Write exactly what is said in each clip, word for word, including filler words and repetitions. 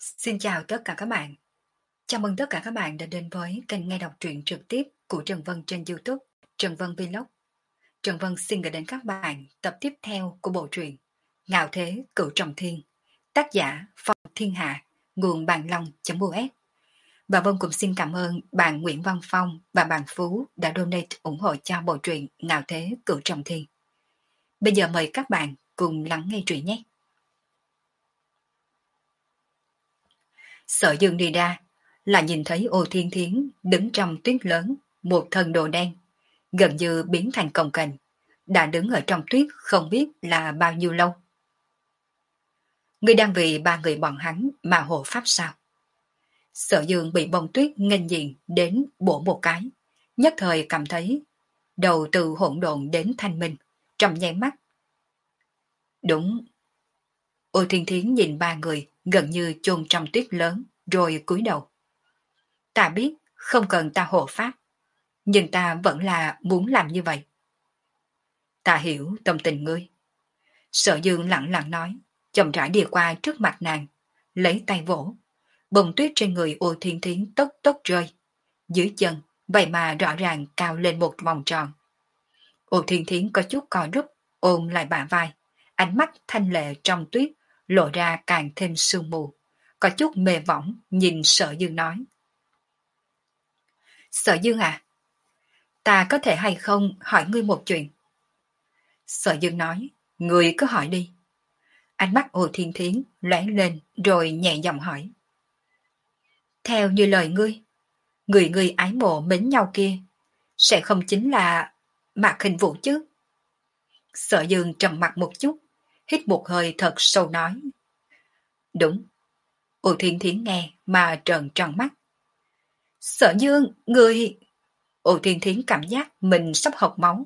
Xin chào tất cả các bạn. Chào mừng tất cả các bạn đã đến với kênh nghe đọc truyện trực tiếp của Trần Vân trên YouTube, Trần Vân Vlog. Trần Vân xin gửi đến các bạn tập tiếp theo của bộ truyện Ngạo Thế Cửu Trọng Thiên, tác giả Phong Thiên Hạ, nguồn bàn long.us. Và Vân cũng xin cảm ơn bạn Nguyễn Văn Phong và bạn Phú đã donate ủng hộ cho bộ truyện Ngạo Thế Cửu Trọng Thiên. Bây giờ mời các bạn cùng lắng nghe truyện nhé. Sở Dương đi ra, là nhìn thấy Ô Thiên Thiến đứng trong tuyết lớn, một thân đồ đen, gần như biến thành cồng kềnh, đã đứng ở trong tuyết không biết là bao nhiêu lâu. Ngươi đang vì ba người bọn hắn mà hộ pháp sao? Sở Dương bị bông tuyết nghênh diện đến bổ một cái, nhất thời cảm thấy đầu từ hỗn độn đến thanh minh, trong nháy mắt. Đúng. Ô Thiên Thiến nhìn ba người gần như chôn trong tuyết lớn, rồi cúi đầu. Ta biết không cần ta hộ pháp, nhưng ta vẫn là muốn làm như vậy. Ta hiểu tâm tình ngươi. Sở Dương lặng lặng nói, chậm rãi đi qua trước mặt nàng, lấy tay vỗ. Bông tuyết trên người Ô Thiên Thiến tốc tốc rơi. Dưới chân, vậy mà rõ ràng cao lên một vòng tròn. Ô Thiên Thiến có chút co rúm, ôm lại bả vai. Ánh mắt thanh lệ trong tuyết, lộ ra càng thêm sương mù. Có chút mê võng, nhìn Sở Dương nói. Sở Dương à, ta có thể hay không hỏi ngươi một chuyện? Sở Dương nói, ngươi cứ hỏi đi. Ánh mắt Ô Thiên Thiến lóe lên rồi nhẹ giọng hỏi. Theo như lời ngươi, người ngươi ái mộ mến nhau kia, sẽ không chính là Mạc Hình Vũ chứ? Sở Dương trầm mặt một chút, hít một hơi thật sâu nói. Đúng. Ô Thiên Thiến nghe mà trợn tròn mắt. Sở Dương, ngươi... Ô Thiên Thiến cảm giác mình sắp hộc máu.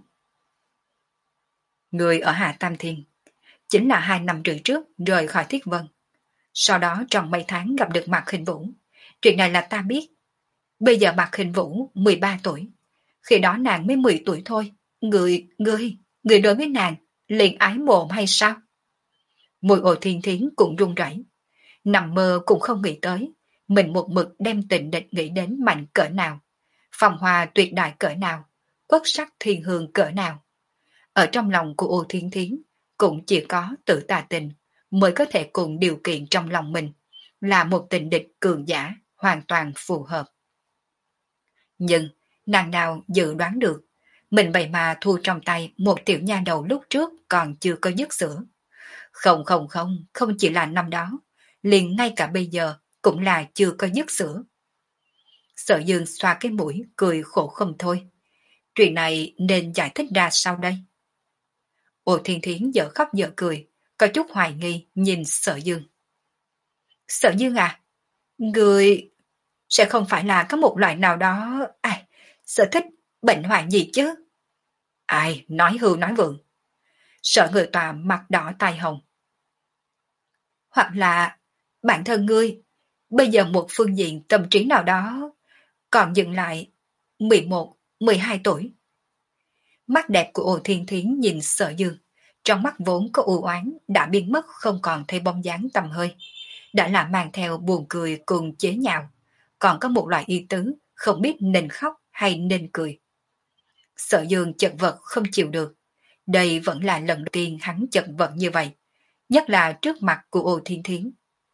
Người ở Hạ Tam Thiên chính là hai năm rưỡi trước rời khỏi Thiết Vân. Sau đó trong mấy tháng gặp được Mạc Hình Vũ. Chuyện này là ta biết. Bây giờ Mạc Hình Vũ mười ba tuổi. Khi đó nàng mới mười tuổi thôi. Người, người, người đối với nàng liền ái mộ hay sao? Mùi Ô Thiên Thiến cũng run rẩy. Nằm mơ cũng không nghĩ tới. Mình một mực đem tình địch nghĩ đến mạnh cỡ nào. Phong hoa tuyệt đại cỡ nào. Quốc sắc thiên hương cỡ nào. Ở trong lòng của Ô Thiên Thiến cũng chỉ có tự tà tình mới có thể cùng điều kiện trong lòng mình là một tình địch cường giả hoàn toàn phù hợp. Nhưng nàng nào dự đoán được mình vậy mà thu trong tay một tiểu nha đầu lúc trước còn chưa có dứt sữa. Không không không, không chỉ là năm đó, liền ngay cả bây giờ cũng là chưa có dứt sữa. Sở Dương xoa cái mũi cười khổ không thôi. Chuyện này nên giải thích ra sao đây? Ô Thiên Thiến dở khóc dở cười, có chút hoài nghi nhìn Sở Dương. Sở Dương à, người sẽ không phải là có một loại nào đó, ai, sở thích bệnh hoạn gì chứ? Ai, nói hưu nói vượng. Sợ người tòa mặt đỏ tai hồng. Hoặc là bản thân ngươi, bây giờ một phương diện tâm trí nào đó, còn dừng lại mười một, mười hai tuổi. Mắt đẹp của Ô Thiên Thiến nhìn Sở Dương, trong mắt vốn có u oán đã biến mất không còn thấy bóng dáng tầm hơi, đã là mang theo buồn cười cùng chế nhạo, còn có một loại ý tứ không biết nên khóc hay nên cười. Sở Dương chật vật không chịu được, đây vẫn là lần đầu tiên hắn chật vật như vậy, nhất là trước mặt của Ô Thiên Thiến.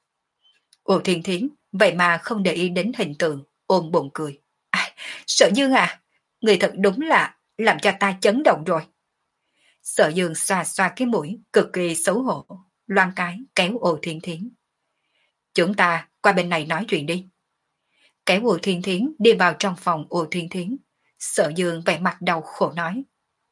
Ô Thiên Thiến vậy mà không để ý đến hình tượng, ôm bụng cười. À, Sở Dương à, người thật đúng là làm cho ta chấn động rồi. Sở Dương xoa xoa cái mũi, cực kỳ xấu hổ, loan cái kéo Ô Thiên Thiến. Chúng ta qua bên này nói chuyện đi. Kéo Ô Thiên Thiến đi vào trong phòng Ô Thiên Thiến. Sở Dương vẻ mặt đau khổ nói.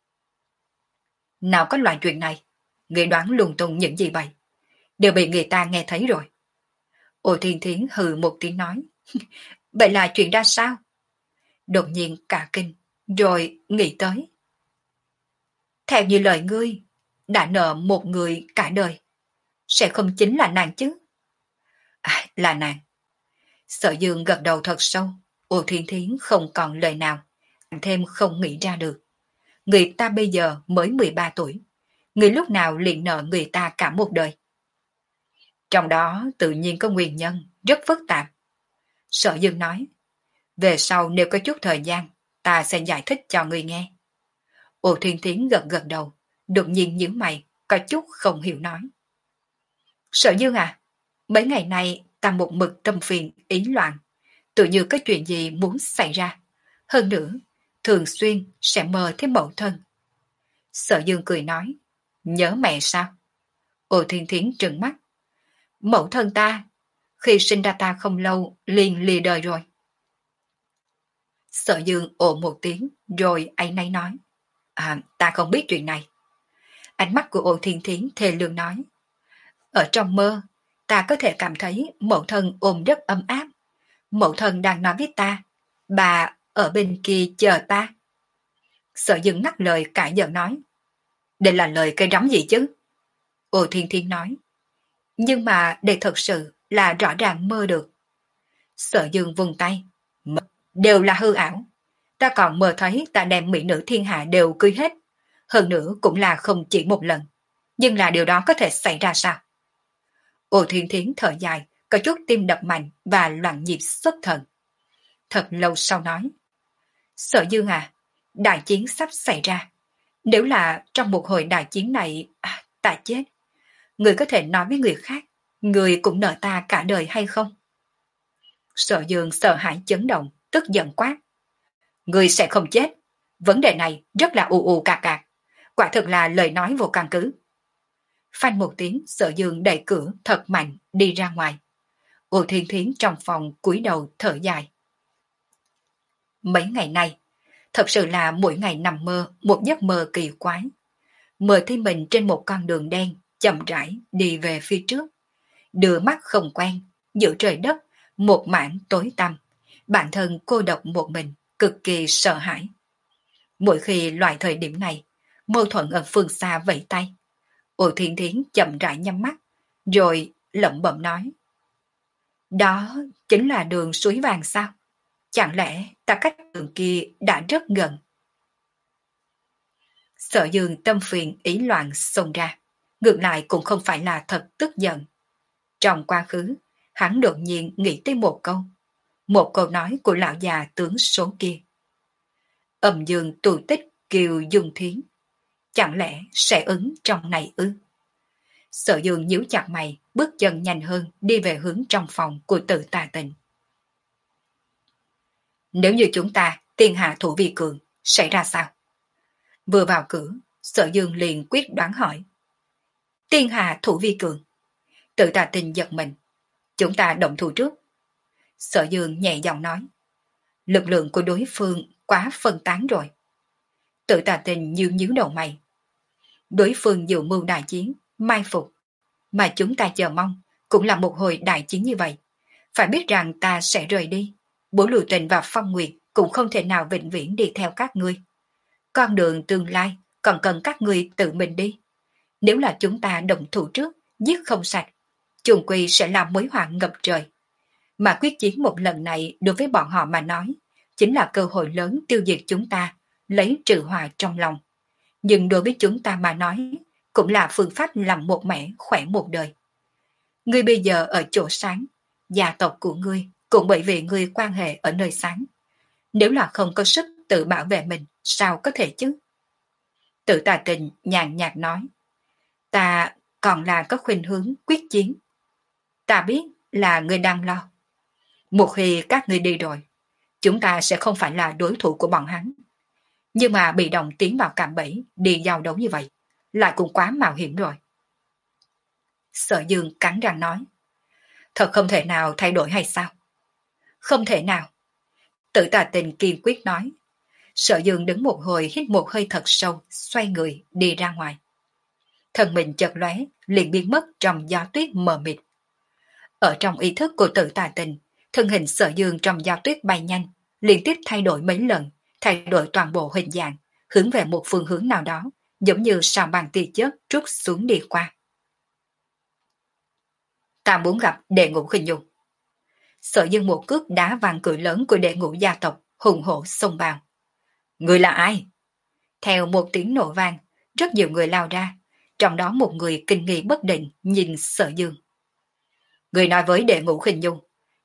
Nào có loại chuyện này, người đoán lung tung những gì vậy? Đều bị người ta nghe thấy rồi. Ô Thiên Thiến hừ một tiếng nói. Vậy là chuyện ra sao? Đột nhiên cả kinh, rồi nghĩ tới. Theo như lời ngươi, đã nợ một người cả đời, sẽ không chính là nàng chứ? À, là nàng. Sở Dương gật đầu thật sâu, Ô Thiên Thiến không còn lời nào, thêm không nghĩ ra được. Người ta bây giờ mới mười ba tuổi, người lúc nào liền nợ người ta cả một đời. Trong đó tự nhiên có nguyên nhân, rất phức tạp. Sở Dương nói, về sau nếu có chút thời gian, ta sẽ giải thích cho người nghe. Ô Thiên Thiến gật gật đầu, đột nhiên nhíu mày, có chút không hiểu nói. Sở Dương à, mấy ngày nay ta một mực tâm phiền, ý loạn, tự như có chuyện gì muốn xảy ra. Hơn nữa, thường xuyên sẽ mơ thấy mẫu thân. Sở Dương cười nói, nhớ mẹ sao? Ô Thiên Thiến trừng mắt. Mẫu thân ta, khi sinh ra ta không lâu, liền lìa đời rồi. Sở Dương ồ một tiếng, rồi áy náy nói, à, ta không biết chuyện này. Ánh mắt của Ô Thiên Thiến thề lương nói, ở trong mơ, ta có thể cảm thấy mẫu thân ôm rất ấm áp. Mẫu thân đang nói với ta, bà ở bên kia chờ ta. Sở Dương ngắt lời cãi giận nói, đây là lời cây rắm gì chứ? Ô Thiên Thiên nói, nhưng mà đây thật sự là rõ ràng mơ được. Sở Dương vùng tay, mơ, đều là hư ảo. Ta còn mơ thấy ta đem mỹ nữ thiên hạ đều cưới hết. Hơn nữa cũng là không chỉ một lần. Nhưng là điều đó có thể xảy ra sao? Ô Thiên Thiến thở dài, có chút tim đập mạnh và loạn nhịp xuất thần. Thật lâu sau nói, Sở Dương à, đại chiến sắp xảy ra. Nếu là trong một hồi đại chiến này, à, ta chết. Người có thể nói với người khác, người cũng nợ ta cả đời hay không? Sở Dương sợ hãi chấn động, tức giận quát. Người sẽ không chết. Vấn đề này rất là ù ù cạc cạc. Quả thực là lời nói vô căn cứ. Phanh một tiếng, Sở Dương đẩy cửa thật mạnh đi ra ngoài. Ô Thiên Thiến trong phòng cúi đầu thở dài. Mấy ngày nay, thật sự là mỗi ngày nằm mơ một giấc mơ kỳ quái. Mơ thấy mình trên một con đường đen, chậm rãi đi về phía trước. Đưa mắt không quen, giữa trời đất, một mảng tối tăm. Bản thân cô độc một mình, cực kỳ sợ hãi. Mỗi khi loại thời điểm này, mâu thuẫn ở phương xa vẫy tay. Ô Thiên Thiến chậm rãi nhắm mắt, rồi lẩm bẩm nói. Đó chính là đường suối vàng sao? Chẳng lẽ ta cách đường kia đã rất gần? Sở Dương tâm phiền ý loạn xông ra, ngược lại cũng không phải là thật tức giận. Trong quá khứ, hắn đột nhiên nghĩ tới một câu, một câu nói của lão già tướng số kia. Âm dương tù tích kiều dung thiến, chẳng lẽ sẽ ứng trong này ư? Sở Dương nhíu chặt mày, bước chân nhanh hơn đi về hướng trong phòng của Tự Tà Tình. Nếu như chúng ta tiên hạ thủ vi cường, sẽ ra sao? Vừa vào cửa, Sở Dương liền quyết đoán hỏi. Tiên hạ thủ vi cường. Tự Tà Tình giật mình. Chúng ta động thủ trước. Sở Dương nhẹ giọng nói. Lực lượng của đối phương quá phân tán rồi. Tự Tà Tình nhướng nhíu đầu mày. Đối phương dự mưu đại chiến, mai phục. Mà chúng ta chờ mong cũng là một hồi đại chiến như vậy. Phải biết rằng ta sẽ rời đi. Bố Lưu Tình và Phong Nguyệt cũng không thể nào vĩnh viễn đi theo các ngươi. Con đường tương lai còn cần các ngươi tự mình đi. Nếu là chúng ta động thủ trước, giết không sạch, chung quy sẽ làm mối họa ngập trời. Mà quyết chiến một lần này đối với bọn họ mà nói, chính là cơ hội lớn tiêu diệt chúng ta, lấy trừ hòa trong lòng. Nhưng đối với chúng ta mà nói, cũng là phương pháp làm một mẻ khỏe một đời. Ngươi bây giờ ở chỗ sáng, gia tộc của ngươi cũng bởi vì ngươi quan hệ ở nơi sáng. Nếu là không có sức tự bảo vệ mình, sao có thể chứ? Tự Tà Tình nhàn nhạt nói. Ta còn là có khuynh hướng quyết chiến. Ta biết là ngươi đang lo. Một khi các ngươi đi rồi, chúng ta sẽ không phải là đối thủ của bọn hắn. Nhưng mà bị động tiến vào cạm bẫy đi giao đấu như vậy, lại cũng quá mạo hiểm rồi. Sở Dương cắn răng nói. Thật không thể nào thay đổi hay sao? Không thể nào. Tự Tà Tình kiên quyết nói. Sở Dương đứng một hồi hít một hơi thật sâu, xoay người đi ra ngoài. Thân mình chợt lóe, liền biến mất trong gió tuyết mờ mịt. Ở trong ý thức của Tự Tà Tình, thân hình Sở Dương trong gió tuyết bay nhanh, liên tiếp thay đổi mấy lần, thay đổi toàn bộ hình dạng, hướng về một phương hướng nào đó, giống như sao băng tia chớp trút xuống đi qua. Ta muốn gặp Đệ Ngũ Khinh Nhung. Sở Dương một cước đá vàng cười lớn của Đệ Ngũ gia tộc hùng hổ xông vào. Người là ai? Theo một tiếng nổ vang, rất nhiều người lao ra, trong đó một người kinh nghi bất định nhìn Sở Dương. Người nói với Đệ Ngũ Khinh Nhung,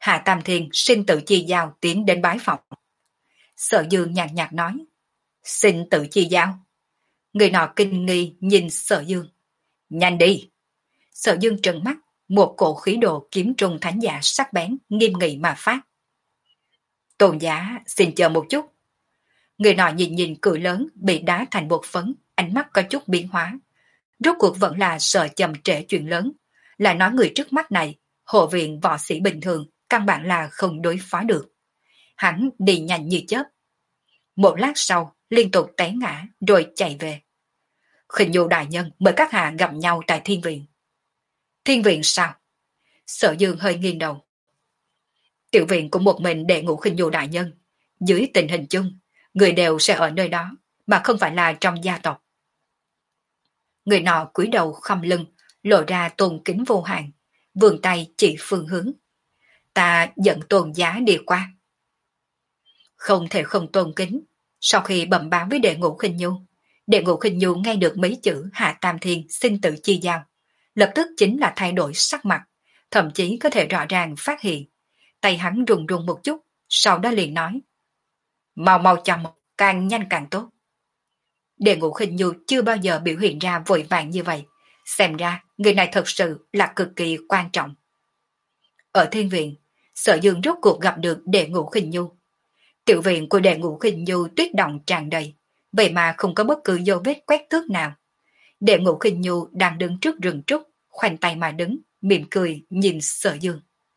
Hạ Tam Thiên xin tự chi giao tiến đến bái phòng. Sở Dương nhàn nhạt nói, xin tự chi giao. Người nọ kinh nghi nhìn Sở Dương. Nhanh đi. Sở Dương trừng mắt, một cổ khí độ kiếm trùng thánh giả sắc bén nghiêm nghị mà phát. Tôn giả xin chờ một chút. Người nọ nhìn nhìn cười lớn bị đá thành bột phấn, ánh mắt có chút biến hóa. Rốt cuộc vẫn là sợ chậm trễ chuyện lớn, lại nói người trước mắt này, hộ viện võ sĩ bình thường, căn bản là không đối phó được. Hắn đi nhanh như chớp. Một lát sau, liên tục té ngã rồi chạy về. Khinh Nhu đại nhân mời các hạ gặp nhau tại thiên viện. Thiên viện sao? Sở Dương hơi nghiêng đầu. Tiểu viện của một mình đệ ngũ Khinh Nhu đại nhân. Dưới tình hình chung, người đều sẽ ở nơi đó, mà không phải là trong gia tộc. Người nọ cúi đầu khom lưng, lộ ra tôn kính vô hạn, vươn tay chỉ phương hướng. Ta dẫn tôn giá đi qua. Không thể không tôn kính. Sau khi bẩm báo với đệ ngũ Khinh Nhu, đệ ngũ Khinh Nhu nghe được mấy chữ Hạ Tam Thiên xin tự chi giao, lập tức chính là thay đổi sắc mặt, thậm chí có thể rõ ràng phát hiện. Tay hắn run run một chút, sau đó liền nói. Mau mau chậm, càng nhanh càng tốt. Đệ ngũ Khinh Nhu chưa bao giờ biểu hiện ra vội vàng như vậy, xem ra người này thật sự là cực kỳ quan trọng. Ở thiên viện, Sở Dương rốt cuộc gặp được đệ ngũ Khinh Nhu. Tiểu viện của đệ ngũ Khinh Nhu tuyết động tràn đầy, vậy mà không có bất cứ dấu vết quét tước nào. Đệ ngũ Khinh Nhu đang đứng trước rừng trúc, khoanh tay mà đứng, mỉm cười nhìn Sở Dương.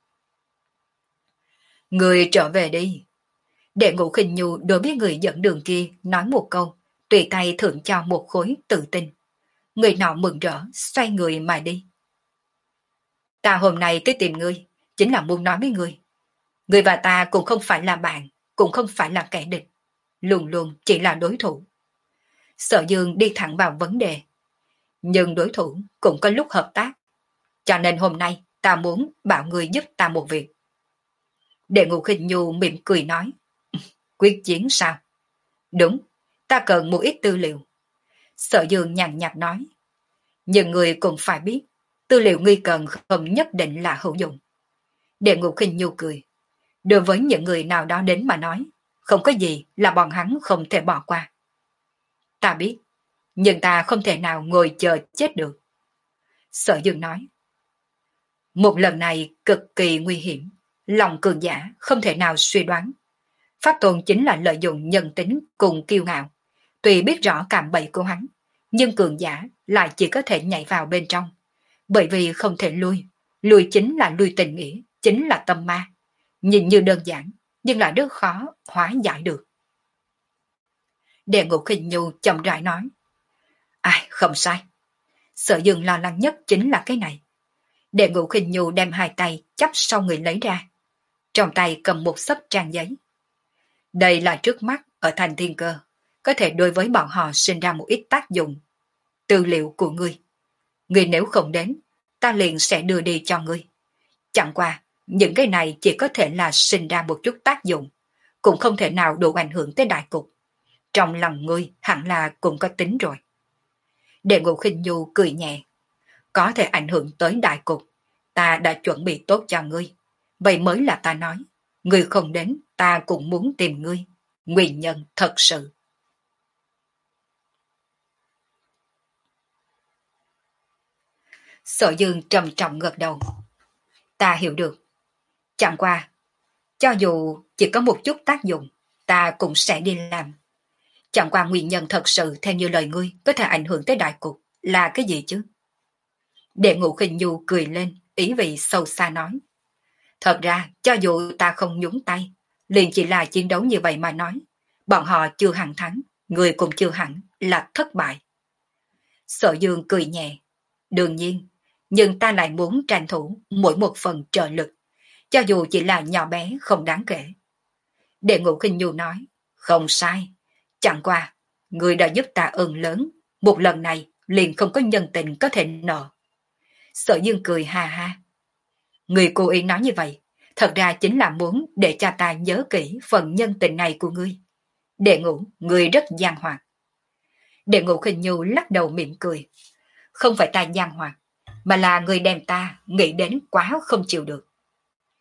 Người trở về đi. Đệ ngũ Khinh Nhu đối với người dẫn đường kia nói một câu, tùy tay thưởng cho một khối tự tin. Người nọ mừng rỡ, xoay người mà đi. Ta hôm nay tới tìm ngươi, chính là muốn nói với ngươi. Ngươi và ta cũng không phải là bạn, cũng không phải là kẻ địch. Luôn luôn chỉ là đối thủ. Sở Dương đi thẳng vào vấn đề. Nhưng đối thủ cũng có lúc hợp tác. Cho nên hôm nay ta muốn bảo ngươi giúp ta một việc. Đệ ngũ Khinh Nhu mỉm cười nói. Quyết chiến sao? Đúng, ta cần một ít tư liệu. Sở Dương nhàn nhạt nói. Nhưng người cũng phải biết, tư liệu ngươi cần không nhất định là hữu dụng. Đệ ngũ Khinh Nhu cười. Đối với những người nào đó đến mà nói, không có gì là bọn hắn không thể bỏ qua. Ta biết, nhưng ta không thể nào ngồi chờ chết được. Sở Dương nói. Một lần này cực kỳ nguy hiểm, lòng cường giả không thể nào suy đoán. Pháp Tôn chính là lợi dụng nhân tính cùng kiêu ngạo. Tuy biết rõ cạm bẫy của hắn, nhưng cường giả lại chỉ có thể nhảy vào bên trong. Bởi vì không thể lui, lui chính là lui tình nghĩa, chính là tâm ma. Nhìn như đơn giản, nhưng là rất khó hóa giải được. Đệ ngũ Khinh Nhu chậm rãi nói. Ai, không sai. Sở Dương lo lắng nhất chính là cái này. Đệ ngũ Khinh Nhu đem hai tay chắp sau người lấy ra. Trong tay cầm một xấp trang giấy. Đây là trước mắt ở thành thiên cơ, có thể đối với bọn họ sinh ra một ít tác dụng. Tư liệu của ngươi. Ngươi nếu không đến, ta liền sẽ đưa đi cho ngươi. Chẳng qua, những cái này chỉ có thể là sinh ra một chút tác dụng, cũng không thể nào đủ ảnh hưởng tới đại cục. Trong lòng ngươi hẳn là cũng có tính rồi. Đệ ngũ Khinh Nhu cười nhẹ. Có thể ảnh hưởng tới đại cục, ta đã chuẩn bị tốt cho ngươi. Vậy mới là ta nói, ngươi không đến, ta cũng muốn tìm ngươi. Nguyên nhân thật sự. Sở Dương trầm trọng gật đầu. Ta hiểu được. Chẳng qua, cho dù chỉ có một chút tác dụng, ta cũng sẽ đi làm. Chẳng qua nguyên nhân thật sự theo như lời ngươi có thể ảnh hưởng tới đại cục là cái gì chứ? Đệ ngũ Khinh Nhu cười lên, ý vị sâu xa nói. Thật ra, cho dù ta không nhúng tay, liền chỉ là chiến đấu như vậy mà nói. Bọn họ chưa hẳn thắng, người cũng chưa hẳn là thất bại. Sở Dương cười nhẹ. Đương nhiên, nhưng ta lại muốn tranh thủ mỗi một phần trợ lực, cho dù chỉ là nhỏ bé không đáng kể. Đệ ngũ Khinh Nhu nói, không sai. Chẳng qua, người đã giúp ta ơn lớn, một lần này liền không có nhân tình có thể nợ. Sở Dương cười ha ha. Người cố ý nói như vậy, thật ra chính là muốn để cho ta nhớ kỹ phần nhân tình này của ngươi. Đệ ngũ, ngươi rất gian hoạt. Đệ ngũ Khinh Nhu lắc đầu mỉm cười. Không phải ta gian hoạt, mà là người đem ta nghĩ đến quá không chịu được.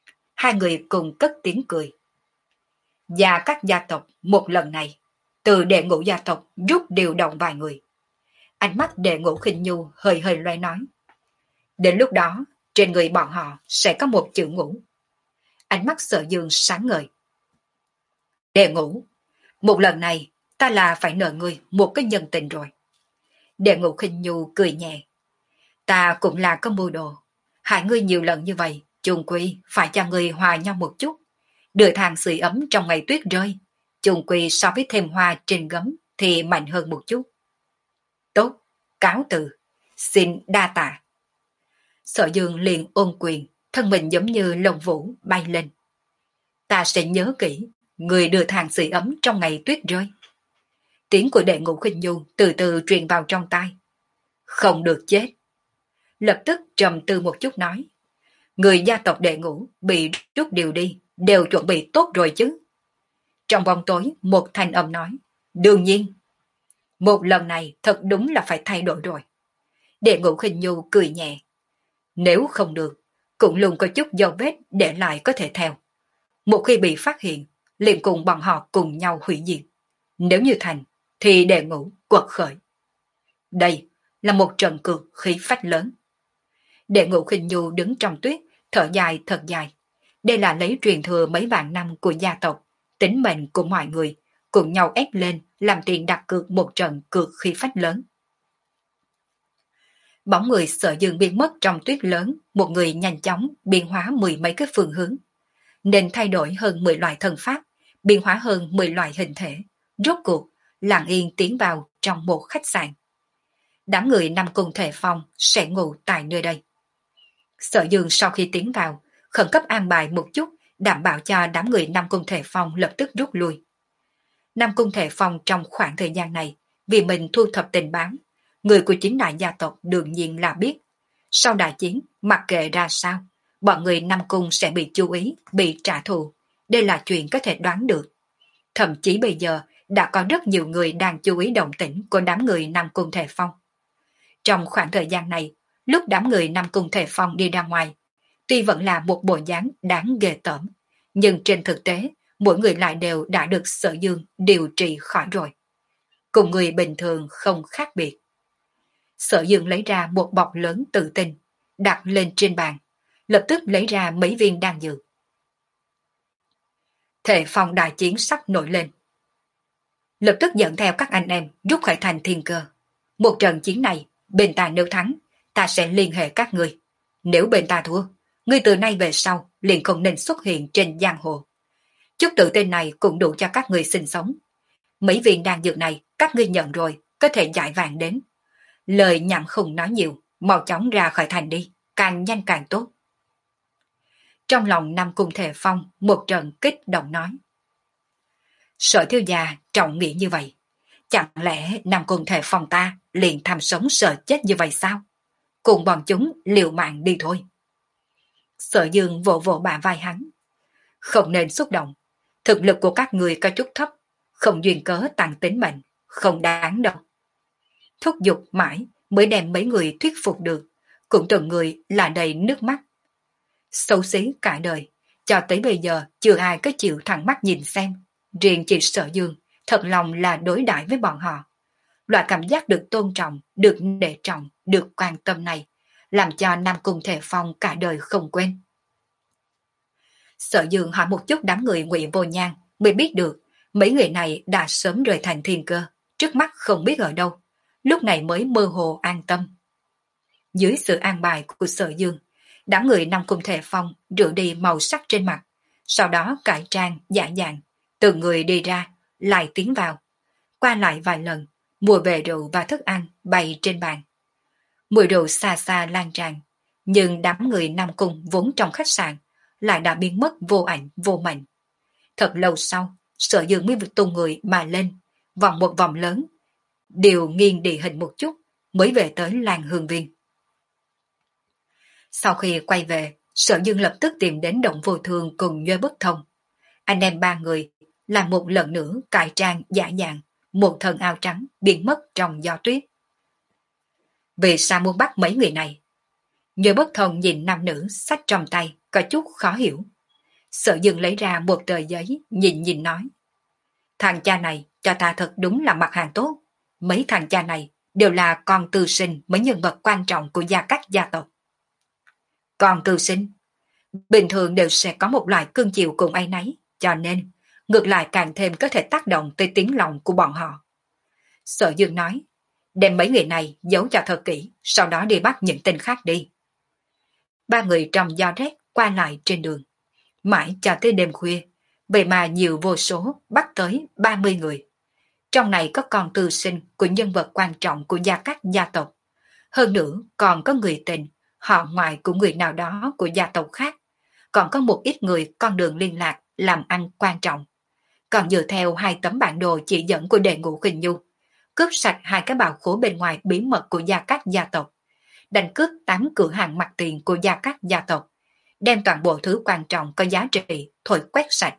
hai người cùng cất tiếng cười. Và các gia tộc một lần này, từ đệ ngũ gia tộc rút điều động vài người. Ánh mắt đệ ngũ khinh nhu hơi hơi loay nói. Đến lúc đó, trên người bọn họ sẽ có một chữ ngũ. Ánh mắt Sở Dương sáng ngời. Đệ ngũ, một lần này ta là phải nợ ngươi một cái nhân tình rồi. Đệ ngũ khinh nhu cười nhẹ. Ta cũng là có mưu đồ. Hại ngươi nhiều lần như vậy, chung quy phải cho ngươi hòa nhau một chút. Đưa thang sưởi ấm trong ngày tuyết rơi. Chung quy so với thêm hoa trên gấm thì mạnh hơn một chút. Tốt, cáo từ. Xin đa tạ. Sở Dương liền ôm quyền, thân mình giống như lông vũ bay lên. Ta sẽ nhớ kỹ, người đưa thang sưởi ấm trong ngày tuyết rơi. Tiếng của đệ ngũ khinh nhu từ từ truyền vào trong tai. Không được chết. Lập tức trầm tư một chút nói. Người gia tộc đệ ngũ bị rút điều đi, đều chuẩn bị tốt rồi chứ. Trong bóng tối, một thanh âm nói. Đương nhiên. Một lần này thật đúng là phải thay đổi rồi. Đệ ngũ khinh nhu cười nhẹ. Nếu không được, cũng luôn có chút dấu vết để lại có thể theo. Một khi bị phát hiện, liền cùng bọn họ cùng nhau hủy diệt. Nếu như thành, thì đệ ngũ quật khởi. Đây là một trận cược khí phách lớn. Đệ ngũ khinh nhu đứng trong tuyết, thở dài thật dài. Đây là lấy truyền thừa mấy vạn năm của gia tộc, tính mệnh của mọi người, cùng nhau ép lên làm tiền đặt cược một trận cược khí phách lớn. Bóng người Sở Dương biến mất trong tuyết lớn, một người nhanh chóng biến hóa mười mấy cái phương hướng. Nên thay đổi hơn mười loại thân pháp, biến hóa hơn mười loại hình thể. Rốt cuộc, lặng yên tiến vào trong một khách sạn. Đám người Nam Cung Thể Phong sẽ ngủ tại nơi đây. Sở Dương sau khi tiến vào, khẩn cấp an bài một chút, đảm bảo cho đám người Nam Cung Thể Phong lập tức rút lui. Nam Cung Thể Phong trong khoảng thời gian này, vì mình thu thập tình báo, người của chính đại gia tộc đương nhiên là biết. Sau đại chiến, mặc kệ ra sao, bọn người Nam Cung sẽ bị chú ý, bị trả thù. Đây là chuyện có thể đoán được. Thậm chí bây giờ, đã có rất nhiều người đang chú ý động tĩnh của đám người Nam Cung Thể Phong. Trong khoảng thời gian này, lúc đám người Nam Cung Thể Phong đi ra ngoài, tuy vẫn là một bộ dáng đáng ghê tởm, nhưng trên thực tế, mỗi người lại đều đã được Sở Dương điều trị khỏi rồi. Cùng người bình thường không khác biệt. Sở Dương lấy ra một bọc lớn tự tin, đặt lên trên bàn, lập tức lấy ra mấy viên đan dược. Thể Phong đại chiến sắp nổi lên. Lập tức dẫn theo các anh em rút khỏi thành Thiên Cơ. Một trận chiến này, bên ta nếu thắng, ta sẽ liên hệ các người. Nếu bên ta thua, ngươi từ nay về sau liền không nên xuất hiện trên giang hồ. Chút tự tin này cũng đủ cho các người sinh sống. Mấy viên đan dược này các ngươi nhận rồi, có thể giải vàng đến. Lời nhảm không nói nhiều, mau chóng ra khỏi thành đi, càng nhanh càng tốt. Trong lòng Nam Cung Thể Phong một trận kích động nói. Sở thiếu gia trọng nghĩa như vậy, chẳng lẽ Nam Cung Thể Phong ta liền tham sống sợ chết như vậy sao? Cùng bọn chúng liều mạng đi thôi. Sở Dương vỗ vỗ bả vai hắn. Không nên xúc động, thực lực của các người có chút thấp, không duyên cớ tăng tính mệnh, không đáng đâu. Thúc giục mãi mới đem mấy người thuyết phục được, cũng từng người là đầy nước mắt. Xấu xí cả đời, cho tới bây giờ chưa ai có chịu thẳng mắt nhìn xem. Riêng chị Sở Dương, thật lòng là đối đãi với bọn họ. Loại cảm giác được tôn trọng, được nể trọng, được quan tâm này, làm cho Nam Cung Thể Phong cả đời không quên. Sở Dương hỏi một chút đám người Ngụy Vô Nhan, mới biết được mấy người này đã sớm rời thành Thiên Cơ, trước mắt không biết ở đâu, lúc này mới mơ hồ an tâm. Dưới sự an bài của Sở Dương, đám người Nam Cung Thể Phong rửa đi màu sắc trên mặt, sau đó cải trang, giả dạng, từng người đi ra, lại tiến vào. Qua lại vài lần, mùi về rượu và thức ăn bày trên bàn. Mùi rượu xa xa lan tràn, nhưng đám người Nam Cung vốn trong khách sạn lại đã biến mất vô ảnh vô mệnh. Thật lâu sau, Sở Dương mới tung người mà lên, vòng một vòng lớn, đều nghiêng địa hình một chút, mới về tới làng Hương Viên. Sau khi quay về, Sở Dương lập tức tìm đến Động Vô Thương cùng Nhuê Bất Thông. Anh em ba người làm một lần nữa cải trang giả dạng, một thân áo trắng biến mất trong gió tuyết. Vì sao muốn bắt mấy người này? Nhuê Bất Thông nhìn nam nữ sách trong tay, có chút khó hiểu. Sở Dương lấy ra một tờ giấy, nhìn nhìn nói. Thằng cha này cho ta thật đúng là mặt hàng tốt. Mấy thằng cha này đều là con tư sinh mấy nhân vật quan trọng của gia các gia tộc. Con tư sinh, bình thường đều sẽ có một loại cưng chiều cùng ai nấy, cho nên ngược lại càng thêm có thể tác động tới tiếng lòng của bọn họ. Sở Dương nói, đem mấy người này giấu cho thật kỹ, sau đó đi bắt những tên khác đi. Ba người trong gió rét qua lại trên đường. Mãi cho tới đêm khuya, vậy mà nhiều vô số bắt tới ba mươi người. Trong này có con tư sinh của nhân vật quan trọng của gia các gia tộc. Hơn nữa còn có người tình, họ ngoại của người nào đó của gia tộc khác. Còn có một ít người con đường liên lạc, làm ăn quan trọng. Còn dựa theo hai tấm bản đồ chỉ dẫn của Đệ Ngũ Khinh Nhu, cướp sạch hai cái bảo khố bên ngoài bí mật của gia các gia tộc, đánh cướp tám cửa hàng mặt tiền của gia các gia tộc, đem toàn bộ thứ quan trọng có giá trị thổi quét sạch.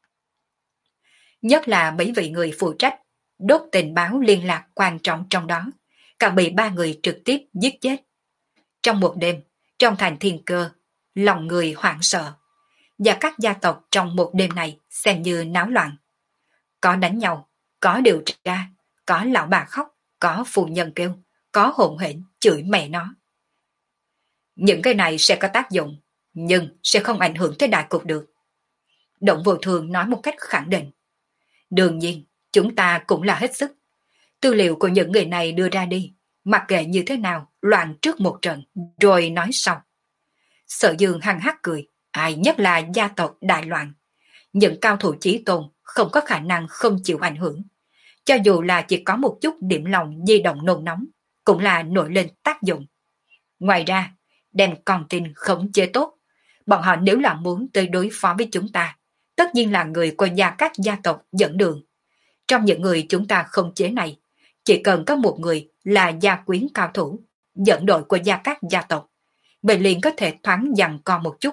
Nhất là mấy vị người phụ trách đốt tình báo liên lạc quan trọng trong đó, càng bị ba người trực tiếp giết chết. Trong một đêm, trong thành Thiên Cơ, lòng người hoảng sợ. Và các gia tộc trong một đêm này xem như náo loạn. Có đánh nhau, có điều tra, có lão bà khóc, có phụ nhân kêu, có hỗn hển chửi mẹ nó. Những cái này sẽ có tác dụng, nhưng sẽ không ảnh hưởng tới đại cục được. Động Vô Thường nói một cách khẳng định. Đương nhiên, chúng ta cũng là hết sức. Tư liệu của những người này đưa ra đi, mặc kệ như thế nào, loạn trước một trận, rồi nói sau. Sở Dương hăng hắc cười, ai nhất là gia tộc đại loạn. Những cao thủ chí tôn không có khả năng không chịu ảnh hưởng. Cho dù là chỉ có một chút điểm lòng di động nôn nóng, cũng là nổi lên tác dụng. Ngoài ra, đem con tin khống chế tốt. Bọn họ nếu là muốn tới đối phó với chúng ta, tất nhiên là người của gia các gia tộc dẫn đường. Trong những người chúng ta khống chế này, chỉ cần có một người là gia quyến cao thủ, dẫn đội của gia các gia tộc, vậy liền có thể thoáng dằn co một chút.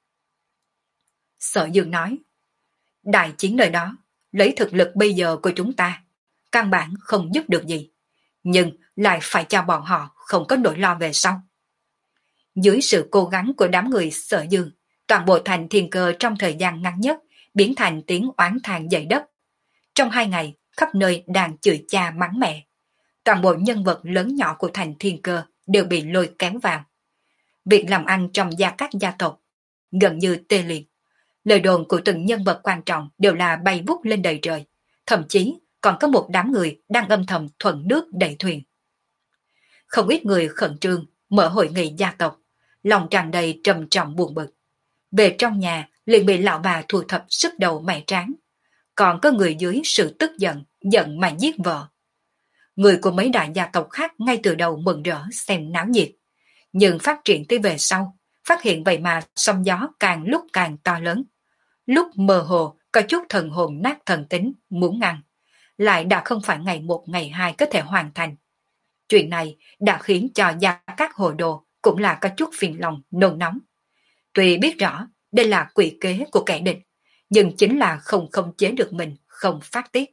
Sở Dương nói, đại chiến nơi đó, lấy thực lực bây giờ của chúng ta, căn bản không giúp được gì, nhưng lại phải cho bọn họ không có nỗi lo về sau. Dưới sự cố gắng của đám người Sở Dương, toàn bộ thành Thiên Cơ trong thời gian ngắn nhất biến thành tiếng oán than dậy đất. Trong hai ngày, khắp nơi đang chửi cha mắng mẹ. Toàn bộ nhân vật lớn nhỏ của thành Thiên Cơ đều bị lôi kéo vào. Việc làm ăn trong gia các gia tộc gần như tê liệt. Lời đồn của từng nhân vật quan trọng đều là bay vút lên đầy trời. Thậm chí còn có một đám người đang âm thầm thuận nước đẩy thuyền. Không ít người khẩn trương mở hội nghị gia tộc, lòng tràn đầy trầm trọng buồn bực. Về trong nhà liền bị lão bà thu thập sức đầu mẻ trán. Còn có người dưới sự tức giận, giận mà giết vợ. Người của mấy đại gia tộc khác ngay từ đầu mừng rỡ xem náo nhiệt. Nhưng phát triển tới về sau, phát hiện vậy mà sóng gió càng lúc càng to lớn. Lúc mơ hồ có chút thần hồn nát thần tính muốn ngăn, lại đã không phải ngày một ngày hai có thể hoàn thành. Chuyện này đã khiến cho gia các hồ đồ cũng là có chút phiền lòng nôn nóng. Tuy biết rõ đây là quỷ kế của kẻ địch, nhưng chính là không khống chế được mình, không phát tiết.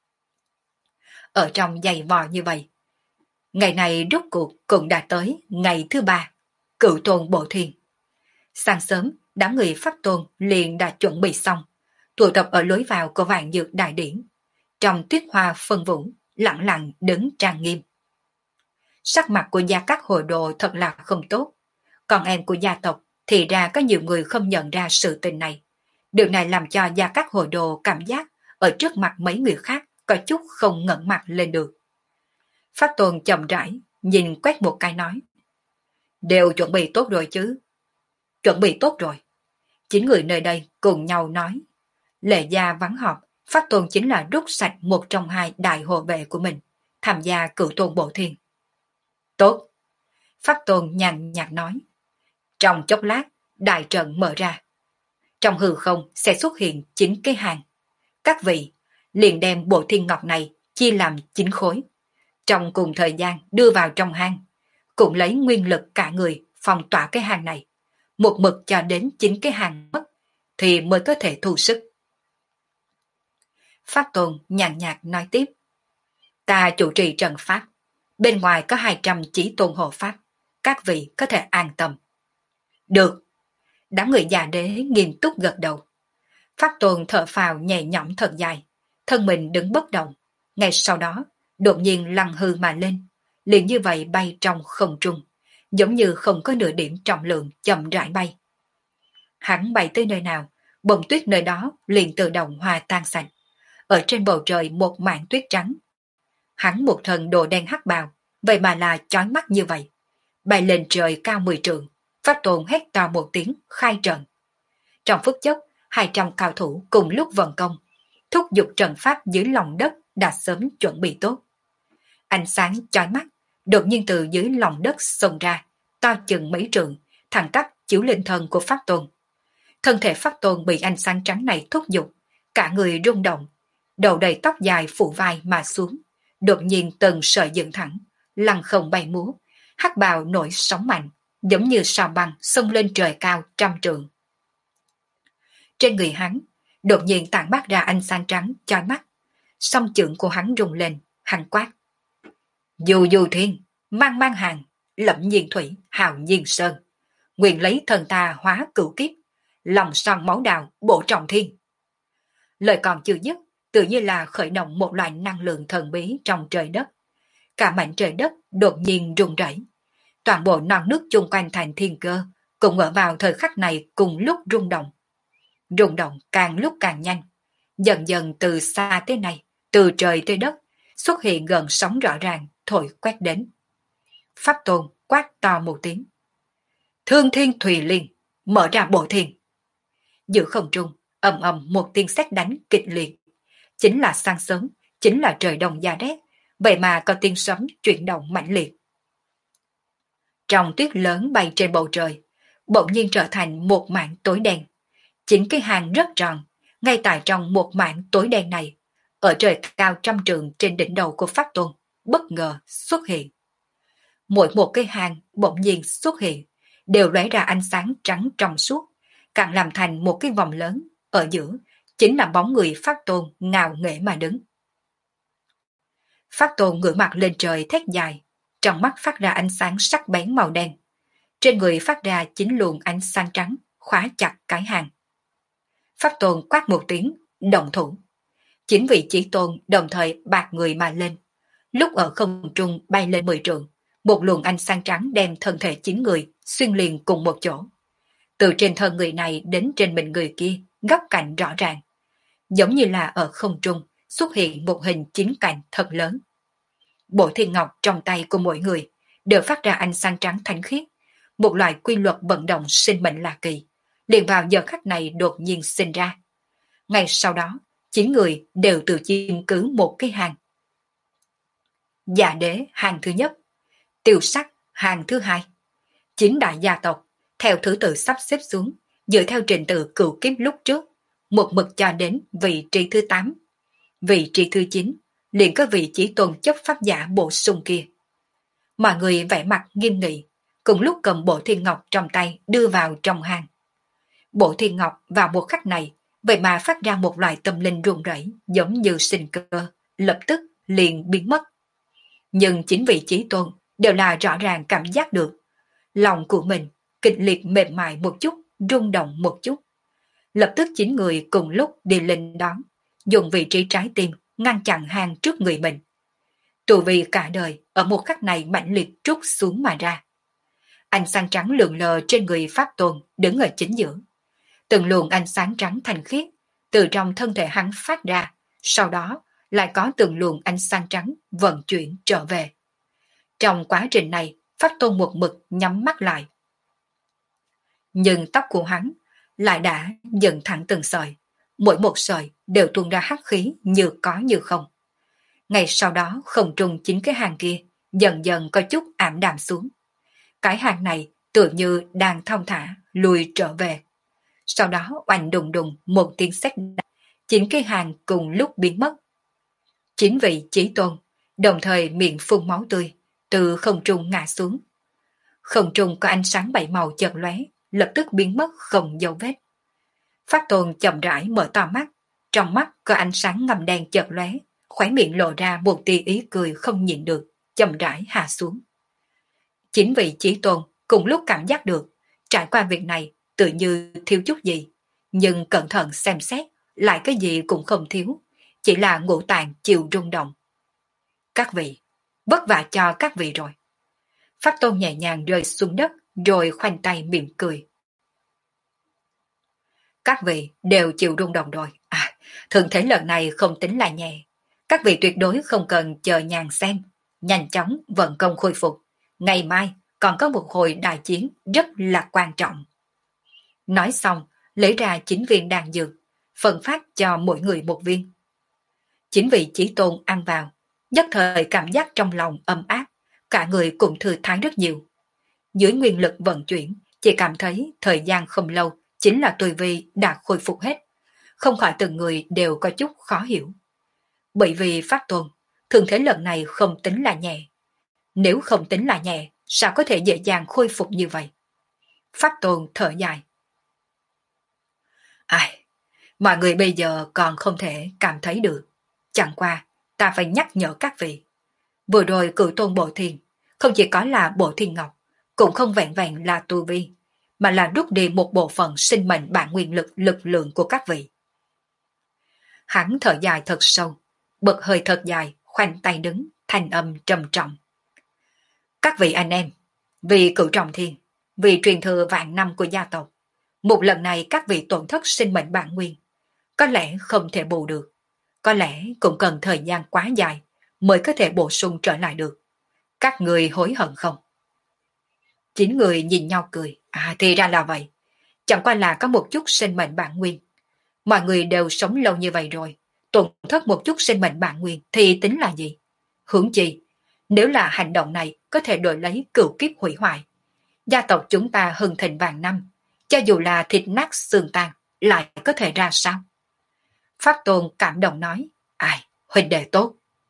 Ở trong giày vò như vậy, ngày này rốt cuộc cũng đã tới ngày thứ ba, Cửu Tôn Bộ Thiên. Sáng sớm, đám người Pháp Tôn liền đã chuẩn bị xong, tụ tập ở lối vào của Vạn Dược Đại Điển. Trong tuyết hoa phân vũ, lặng lặng đứng trang nghiêm. Sắc mặt của gia các hồ đồ thật là không tốt. Còn em của gia tộc thì ra có nhiều người không nhận ra sự tình này. Điều này làm cho gia các hồ đồ cảm giác ở trước mặt mấy người khác có chút không ngẩng mặt lên được. Pháp Tôn chậm rãi, nhìn quét một cái nói. Đều chuẩn bị tốt rồi chứ? Chuẩn bị tốt rồi. Chín người nơi đây cùng nhau nói. Lệ gia vắng họp, Pháp Tôn chính là rút sạch một trong hai đại hộ vệ của mình, tham gia Cửu Tôn Bộ Thiên. Tốt. Pháp Tôn nhàn nhạt nói. Trong chốc lát, đại trận mở ra. Trong hư không sẽ xuất hiện chín cái hàng. Các vị liền đem bộ thiên ngọc này chia làm chín khối. Trong cùng thời gian đưa vào trong hang, cũng lấy nguyên lực cả người phong tỏa cái hang này. Một mực cho đến chín cái hang mất, thì mới có thể thu sức. Pháp Tôn nhàn nhạt nói tiếp. Ta chủ trì trận pháp. Bên ngoài có hai trăm chí tôn hộ pháp. Các vị có thể an tâm. Được. Đám người già đế nghiêm túc gật đầu. Pháp Tôn thở phào nhẹ nhõm thật dài, thân mình đứng bất động. Ngay sau đó, đột nhiên lăn hư mà lên, liền như vậy bay trong không trung, giống như không có nửa điểm trọng lượng chậm rãi bay. Hắn bay tới nơi nào, bông tuyết nơi đó liền tự động hòa tan sạch. Ở trên bầu trời một mảng tuyết trắng. Hắn một thân đồ đen hắc bào, vậy mà là chói mắt như vậy. Bay lên trời cao mười trượng, Pháp Tôn hét to một tiếng khai trận. Trong phút chốc, hai trăm cao thủ cùng lúc vận công, thúc giục trận pháp dưới lòng đất đã sớm chuẩn bị tốt. Ánh sáng chói mắt, đột nhiên từ dưới lòng đất xông ra, to chừng mấy trượng, thẳng tắp chiếu lên thân của Pháp Tôn. Thân thể Pháp Tôn bị ánh sáng trắng này thúc giục, cả người rung động, đầu đầy tóc dài phủ vai mà xuống, đột nhiên từng sợi dựng thẳng, lăn không bay múa, hắc bào nổi sóng mạnh, giống như sao băng xông lên trời cao trăm trượng. Trên người hắn, đột nhiên tản mát ra ánh sáng trắng chói mắt, song chưởng của hắn rung lên, hắn quát: "Dù dù thiên, mang mang hàng, lẫm nhiên thủy, hào nhiên sơn, nguyện lấy thần ta hóa cửu kiếp, lòng son máu đào bổ trọng thiên." Lời còn chưa dứt, tự như là khởi động một loại năng lượng thần bí trong trời đất. Cả mảnh trời đất đột nhiên rung rẩy, toàn bộ non nước chung quanh thành thiên cơ cũng ở vào thời khắc này cùng lúc rung động. Rung động càng lúc càng nhanh, dần dần từ xa tới nay, từ trời tới đất, xuất hiện gần sóng rõ ràng, thổi quét đến. Pháp Tôn quát to một tiếng: "Thương thiên thùy liên, mở ra bộ thiên." Giữa không trung, ầm ầm một tiếng sét đánh kịch liệt. Chính là sáng sớm, chính là trời đông giá rét, vậy mà có tiếng sấm chuyển động mãnh liệt. Trong tuyết lớn bay trên bầu trời, bỗng nhiên trở thành một mảng tối đen. Chính cái hang rất tròn, ngay tại trong một mảng tối đen này, ở trời cao trăm trượng trên đỉnh đầu của Pháp Tôn, bất ngờ xuất hiện. Mỗi một cái hang bỗng nhiên xuất hiện, đều lóe ra ánh sáng trắng trong suốt, càng làm thành một cái vòng lớn, ở giữa chính là bóng người Pháp Tôn ngạo nghễ mà đứng. Pháp Tôn ngửa mặt lên trời thét dài, trong mắt phát ra ánh sáng sắc bén màu đen. Trên người phát ra chín luồng ánh sáng trắng, khóa chặt cái hang. Pháp Tôn quát một tiếng, động thủ. Chín vị chí tôn đồng thời bạc người mà lên. Lúc ở không trung bay lên mười trượng, một luồng ánh sáng trắng đem thân thể chín người xuyên liền cùng một chỗ. Từ trên thân người này đến trên mình người kia, góc cạnh rõ ràng. Giống như là ở không trung xuất hiện một hình chín cạnh thật lớn. Bộ thiên ngọc trong tay của mỗi người đều phát ra ánh sáng trắng thanh khiết, một loại quy luật vận động sinh mệnh lạ kỳ, liền vào giờ khắc này đột nhiên sinh ra. Ngay sau đó, chín người đều tự chiếm cứ một cái hàng. Dạ đế hàng thứ nhất, Tiêu Sắc hàng thứ hai. Chín đại gia tộc theo thứ tự sắp xếp xuống, dựa theo trình tự cửu kiếp lúc trước, một mực cho đến vị trí thứ tám. Vị trí thứ chín liền có vị chỉ tôn chấp pháp giả bổ sung kia. Mọi người vẻ mặt nghiêm nghị, cùng lúc cầm bộ thiên ngọc trong tay đưa vào trong hang. Bộ thiên ngọc vào một khắc này, vậy mà phát ra một loại tâm linh run rẩy, giống như sinh cơ, lập tức liền biến mất. Nhưng chính vị chí tôn đều là rõ ràng cảm giác được. Lòng của mình kịch liệt mềm mại một chút, rung động một chút. Lập tức chín người cùng lúc đi lên đón, dùng vị trí trái tim ngăn chặn hang trước người mình. Tù vì cả đời ở một khắc này mãnh liệt trút xuống mà ra. Ánh sáng trắng lượn lờ trên người Pháp Tôn đứng ở chính giữa. Từng luồng ánh sáng trắng thanh khiết từ trong thân thể hắn phát ra, sau đó lại có từng luồng ánh sáng trắng vận chuyển trở về. Trong quá trình này, Pháp Tôn một mực nhắm mắt lại. Nhưng tóc của hắn lại đã dần thẳng từng sợi, mỗi một sợi đều tuôn ra hắc khí như có như không. Ngay sau đó không trung chính cái hàng kia dần dần có chút ảm đạm xuống. Cái hàng này tựa như đang thong thả lùi trở về. Sau đó oanh đùng đùng một tiếng sét đánh, chính cái hàng cùng lúc biến mất. Chính vị chí tôn đồng thời miệng phun máu tươi từ không trung ngã xuống. Không trung có ánh sáng bảy màu chợt lóe, lập tức biến mất không dấu vết. Pháp Tôn chậm rãi mở to mắt, trong mắt có ánh sáng ngầm đen chợt lóe, khóe miệng lộ ra một tia ý cười không nhịn được, chậm rãi hạ xuống. Chính vị chí tôn cùng lúc cảm giác được, trải qua việc này, tự như thiếu chút gì, nhưng cẩn thận xem xét, lại cái gì cũng không thiếu, chỉ là ngũ tạng chịu rung động. Các vị, vất vả cho các vị rồi. Pháp Tôn nhẹ nhàng rơi xuống đất, rồi khoanh tay mỉm cười. Các vị đều chịu rung động rồi. À, thường thế lần này không tính là nhẹ. Các vị tuyệt đối không cần chờ nhàn xem. Nhanh chóng vận công khôi phục. Ngày mai còn có một hồi đại chiến rất là quan trọng. Nói xong, lấy ra chín viên đan dược, phân phát cho mỗi người một viên. Chính vị Chí Tôn ăn vào, nhất thời cảm giác trong lòng ấm áp, cả người cũng thư thái rất nhiều. Dưới nguyên lực vận chuyển, chỉ cảm thấy thời gian không lâu, chính là tu vi đã khôi phục hết. Không khỏi từng người đều có chút khó hiểu. Bởi vì Pháp Tôn, thường thế lần này không tính là nhẹ. Nếu không tính là nhẹ, sao có thể dễ dàng khôi phục như vậy? Pháp Tôn thở dài. Ai, mọi người bây giờ còn không thể cảm thấy được. Chẳng qua, ta phải nhắc nhở các vị. Vừa rồi cửu tôn Bộ Thiên, không chỉ có là Bộ Thiên Ngọc, cũng không vẹn vẹn là tu vi, mà là rút đi một bộ phận sinh mệnh bản nguyên lực lực lượng của các vị. Hắn thở dài thật sâu, bật hơi thật dài, khoanh tay đứng, thanh âm trầm trọng. Các vị anh em, vì cửu trọng thiên, vì truyền thừa vạn năm của gia tộc, một lần này các vị tổn thất sinh mệnh bản nguyên, có lẽ không thể bù được, có lẽ cũng cần thời gian quá dài mới có thể bổ sung trở lại được. Các người hối hận không? Chín người nhìn nhau cười. À thì ra là vậy. Chẳng qua là có một chút sinh mệnh bản nguyên. Mọi người đều sống lâu như vậy rồi. Tổn thất một chút sinh mệnh bản nguyên thì tính là gì? Huống chi, nếu là hành động này có thể đổi lấy cửu kiếp hủy hoại. Gia tộc chúng ta hưng thịnh vạn năm. Cho dù là thịt nát xương tan, lại có thể ra sao? Pháp Tôn cảm động nói. Ai, huynh đệ tốt.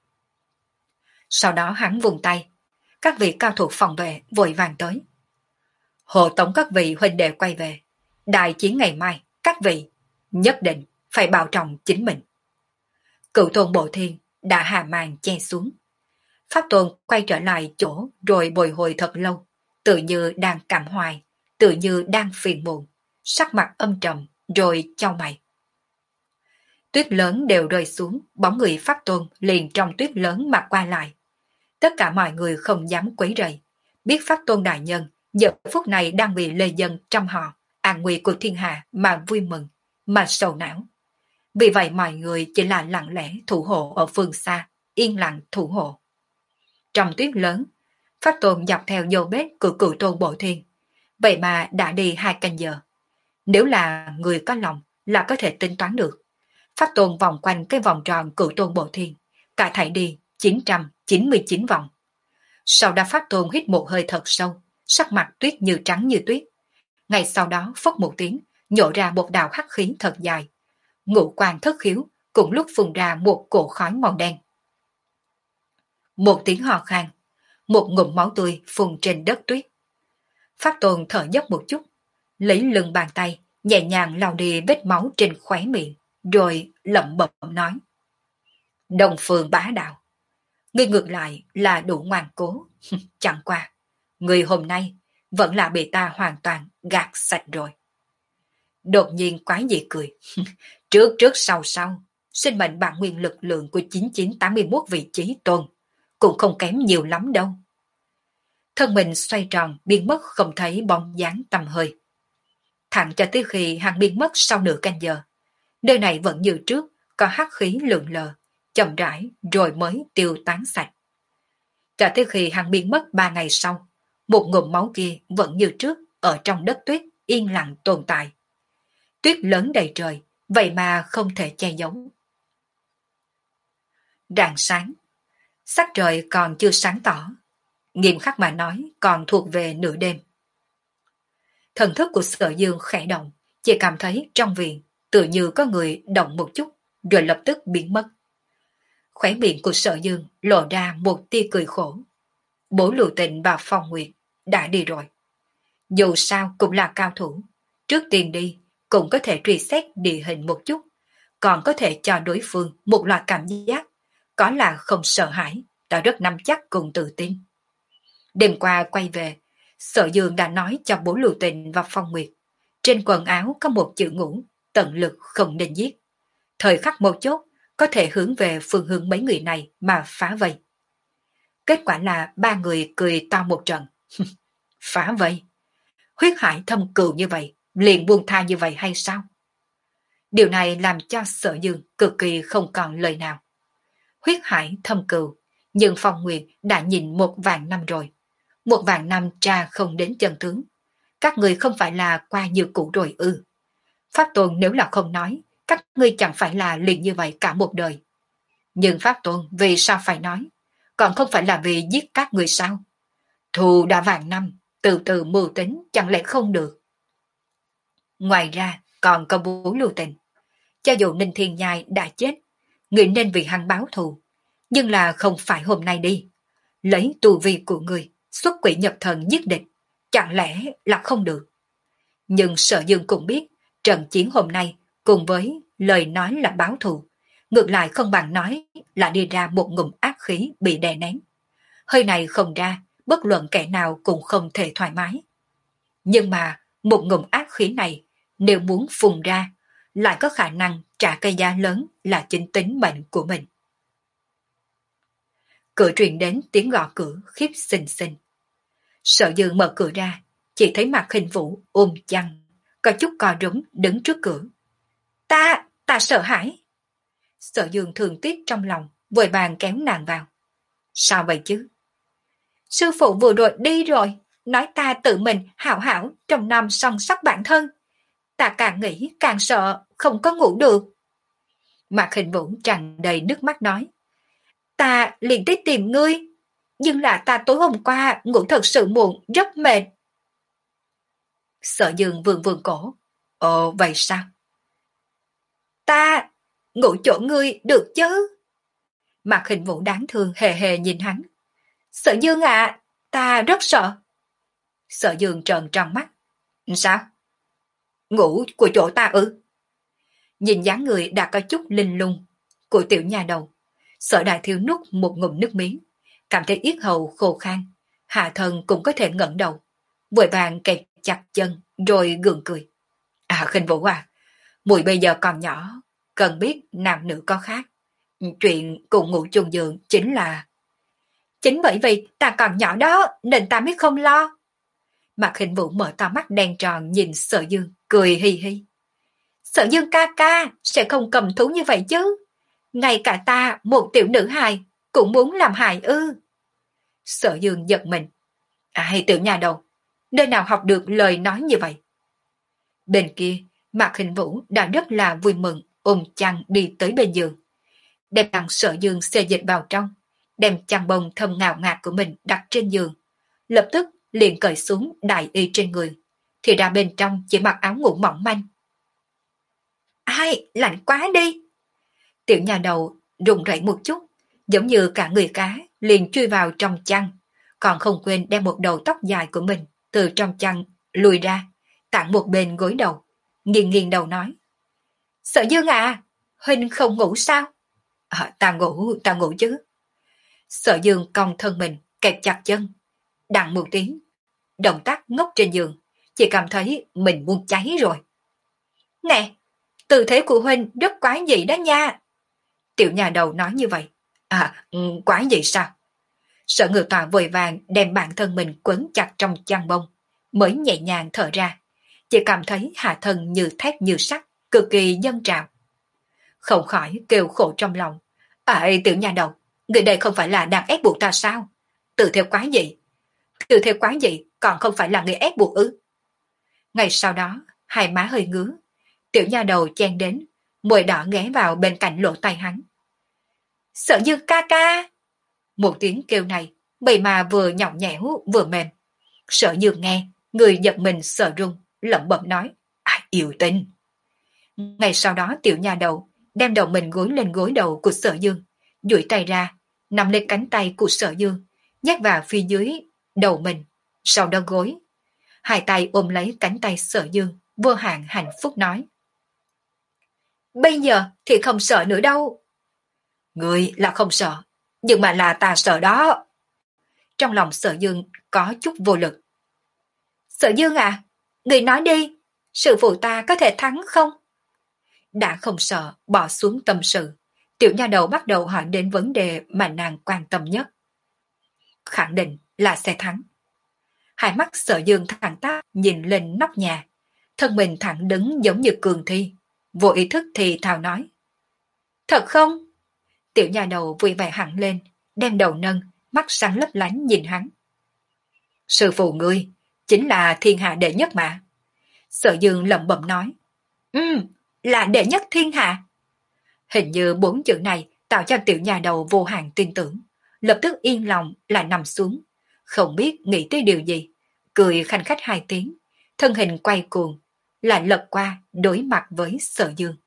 Sau đó hắn vùng tay. Các vị cao thủ phòng vệ vội vàng tới. Hộ tống các vị huynh đệ quay về. Đại chiến ngày mai, các vị nhất định phải bảo trọng chính mình. Cựu tôn Bộ Thiên đã hạ màn che xuống. Pháp Tôn quay trở lại chỗ rồi bồi hồi thật lâu, tự như đang cảm hoài, tự như đang phiền muộn, sắc mặt âm trầm rồi chau mày. Tuyết lớn đều rơi xuống, bóng người Pháp Tôn liền trong tuyết lớn mà qua lại. Tất cả mọi người không dám quấy rầy, biết Pháp Tôn đại nhân giờ phút này đang vì lê dân trăm họ, an nguy của thiên hạ mà vui mừng, mà sầu não. Vì vậy mọi người chỉ là lặng lẽ thủ hộ ở phương xa, yên lặng thủ hộ. Trong tuyết lớn, Pháp Tôn dọc theo dấu vết của cửu tôn Bộ Thiên, vậy mà đã đi hai canh giờ. Nếu là người có lòng là có thể tính toán được. Pháp Tôn vòng quanh cái vòng tròn cửu tôn Bộ Thiên, cả thảy đi chín trăm chín mươi chín vòng. Sau đó Pháp Tôn hít một hơi thật sâu, sắc mặt tuyết như trắng như tuyết. Ngay sau đó phốc một tiếng, nhổ ra một đạo hắc khí thật dài. Ngũ quan thất khiếu, cùng lúc phun ra một cổ khói màu đen. Một tiếng hò khan, một ngụm máu tươi phun trên đất tuyết. Pháp Tôn thở dốc một chút, lấy lưng bàn tay, nhẹ nhàng lau đi vết máu trên khóe miệng, rồi lẩm bẩm nói. Đông Phương Bá Đạo, ngươi ngược lại là đủ ngoan cố. Chẳng qua, người hôm nay vẫn là bị ta hoàn toàn gạt sạch rồi. Đột nhiên quái dị cười. Trước trước sau sau, sinh mệnh bản nguyên lực lượng của chín chín tám mốt vị trí tôn cũng không kém nhiều lắm đâu. Thân mình xoay tròn biến mất không thấy bóng dáng tầm hơi. Thẳng cho tới khi hắn biến mất sau nửa canh giờ, nơi này vẫn như trước có hắc khí lượn lờ, chậm rãi rồi mới tiêu tán sạch. Cho tới khi hắn biến mất ba ngày sau, một ngụm máu kia vẫn như trước ở trong đất tuyết yên lặng tồn tại. Tuyết lớn đầy trời, vậy mà không thể che giấu. Rạng sáng, sắc trời còn chưa sáng tỏ, nghiêm khắc mà nói còn thuộc về nửa đêm. Thần thức của Sở Dương khẽ động, chỉ cảm thấy trong viện tự như có người động một chút rồi lập tức biến mất. Khóe miệng của Sở Dương lộ ra một tia cười khổ. Bố Lưu Tịnh và Phong Nguyệt đã đi rồi. Dù sao cũng là cao thủ, trước tiên đi cũng có thể truy xét địa hình một chút, còn có thể cho đối phương một loại cảm giác, có là không sợ hãi, ta rất nắm chắc cùng tự tin. Đêm qua quay về, Sở Dương đã nói cho bố Lưu Tịnh và Phong Nguyệt, Trên quần áo có một chữ ngũ, tận lực không nên giết. Thời khắc một chốt, có thể hướng về phương hướng mấy người này mà phá vây. Kết quả là ba người cười to một trận. Phá vây? Huyết hải thâm cừu như vậy, liền buông tha như vậy hay sao? Điều này làm cho Sở Dương cực kỳ không còn lời nào. Huyết hải thâm cừu, nhưng Phong Nguyệt đã nhìn một vạn năm rồi. Một vạn năm tra không đến chân tướng. Các người không phải là qua như cũ rồi ư? Pháp Tôn nếu là không nói, các ngươi chẳng phải là liền như vậy cả một đời. Nhưng Pháp Tôn vì sao phải nói? Còn không phải là vì giết các người sao? Thù đã vạn năm, từ từ mưu tính chẳng lẽ không được? Ngoài ra còn có bố lưu tình. Cho dù Ninh Thiên Nhai đã chết, người nên vì hắn báo thù. Nhưng là không phải hôm nay đi. Lấy tu vi của người, xuất quỷ nhập thần giết địch. Chẳng lẽ là không được? Nhưng Sở Dương cũng biết, trận chiến hôm nay cùng với lời nói là báo thù, ngược lại không bằng nói là đi ra một ngụm ác khí bị đè nén. Hơi này không ra, bất luận kẻ nào cũng không thể thoải mái. Nhưng mà một ngụm ác khí này, nếu muốn phun ra, lại có khả năng trả cái giá lớn là chính tính mệnh của mình. Cửa truyền đến tiếng gõ cửa khiếp xinh xinh. Sở Dương mở cửa ra, chỉ thấy Mạc Khinh Vũ ôm chăn, có chút co rúm đứng trước cửa. Ta, ta sợ hãi. Sở Dương thường tiếc trong lòng, vội vàng kéo nàng vào. Sao vậy chứ? Sư phụ vừa rồi đi rồi, nói ta tự mình hảo hảo trong năm song sắc bản thân. Ta càng nghĩ càng sợ, không có ngủ được. Mạc Khinh Vũ tràn đầy nước mắt nói. Ta liền tới tìm ngươi, nhưng là ta tối hôm qua ngủ thật sự muộn, rất mệt. Sở Dương vườn vườn cổ. Ồ, vậy sao? Ta ngủ chỗ ngươi được chứ? Mạc Khinh Vũ đáng thương hề hề nhìn hắn. Sở Dương ạ, ta rất sợ. Sở Dương trợn tròn mắt. Sao? Ngủ của chỗ ta ư? Nhìn dáng người đã có chút linh lung của tiểu nhà đầu. Sở Đại Thiếu nuốt một ngụm nước miếng, cảm thấy yết hầu khô khan, hạ thân cũng có thể ngẩng đầu, vội vàng kẹp chặt chân rồi gượng cười. À Khinh Vũ à, muội bây giờ còn nhỏ, cần biết nam nữ có khác. Chuyện cùng ngủ chung giường chính là... Chính bởi vì ta còn nhỏ đó nên ta mới không lo. Mạc Khinh Vũ mở to mắt đen tròn nhìn Sở Dương, cười hi hi. Sở Dương ca ca sẽ không cầm thú như vậy chứ. Ngay cả ta, một tiểu nữ hài, cũng muốn làm hài ư. Sở Dương giật mình. Ai tiểu nhà đầu, nơi nào học được lời nói như vậy? Bên kia, Mạc Khinh Vũ đã rất là vui mừng, ôm chăn đi tới bên giường. Đem thằng Sở Dương xê dịch vào trong, đem chăn bông thơm ngào ngạt của mình đặt trên giường. Lập tức liền cởi xuống đại y trên người, thì ra bên trong chỉ mặc áo ngủ mỏng manh. Ai, lạnh quá đi. Tiểu nhà đầu run rẩy một chút, giống như cả người cá liền chui vào trong chăn, còn không quên đem một đầu tóc dài của mình từ trong chăn lùi ra, tặng một bên gối đầu, nghiêng nghiêng đầu nói. Sở Dương à, huynh không ngủ sao? À, ta ngủ, ta ngủ chứ. Sở Dương cong thân mình, kẹp chặt chân, đặng một tiếng, động tác ngốc trên giường, chỉ cảm thấy mình muốn cháy rồi. Nè, tư thế của huynh rất quái dị đó nha. Tiểu nhà đầu nói như vậy. À, quái dị sao? Sở Ngự Tọa vội vàng đem bản thân mình quấn chặt trong chăn bông, mới nhẹ nhàng thở ra, chỉ cảm thấy hạ thân như thép như sắt, cực kỳ dâng trào. Không khỏi kêu khổ trong lòng. À, tiểu nhà đầu, người đây không phải là đang ép buộc ta sao? Tự theo quái gì? Tự theo quái gì còn không phải là người ép buộc ư? Ngày sau đó, hai má hơi ngứa, tiểu nhà đầu chen đến, môi đỏ ghé vào bên cạnh lỗ tai hắn. Sở Dương ca ca! Một tiếng kêu này, bầy mà vừa nhõng nhẽo vừa mềm. Sở Dương nghe, người giật mình sợ run, lẩm bẩm nói, ai yêu tinh. Ngày sau đó tiểu nhà đầu đem đầu mình gối lên gối đầu của Sở Dương, duỗi tay ra, nằm lên cánh tay của Sở Dương, nhét vào phía dưới đầu mình, sau đó gối. Hai tay ôm lấy cánh tay Sở Dương, vô hạn hạnh phúc nói. Bây giờ thì không sợ nữa đâu. Người là không sợ, nhưng mà là ta sợ đó. Trong lòng Sở Dương có chút vô lực. Sở Dương à, người nói đi, sư phụ ta có thể thắng không? Đã không sợ, bỏ xuống tâm sự, tiểu nha đầu bắt đầu hỏi đến vấn đề mà nàng quan tâm nhất. Khẳng định là sẽ thắng. Hai mắt Sở Dương thẳng tắp nhìn lên nóc nhà, thân mình thẳng đứng giống như cường thi, vô ý thức thì thào nói. Thật không? Tiểu nha đầu vui vẻ hẳn lên, đem đầu nâng, mắt sáng lấp lánh nhìn hắn. Sư phụ ngươi, chính là thiên hạ đệ nhất mà. Sở Dương lẩm bẩm nói. Ừ, là đệ nhất thiên hạ. Hình như bốn chữ này tạo cho tiểu nhà đầu vô hạn tin tưởng, lập tức yên lòng lại nằm xuống, không biết nghĩ tới điều gì, cười khanh khách hai tiếng, thân hình quay cuồng, lại lật qua đối mặt với Sở Dương.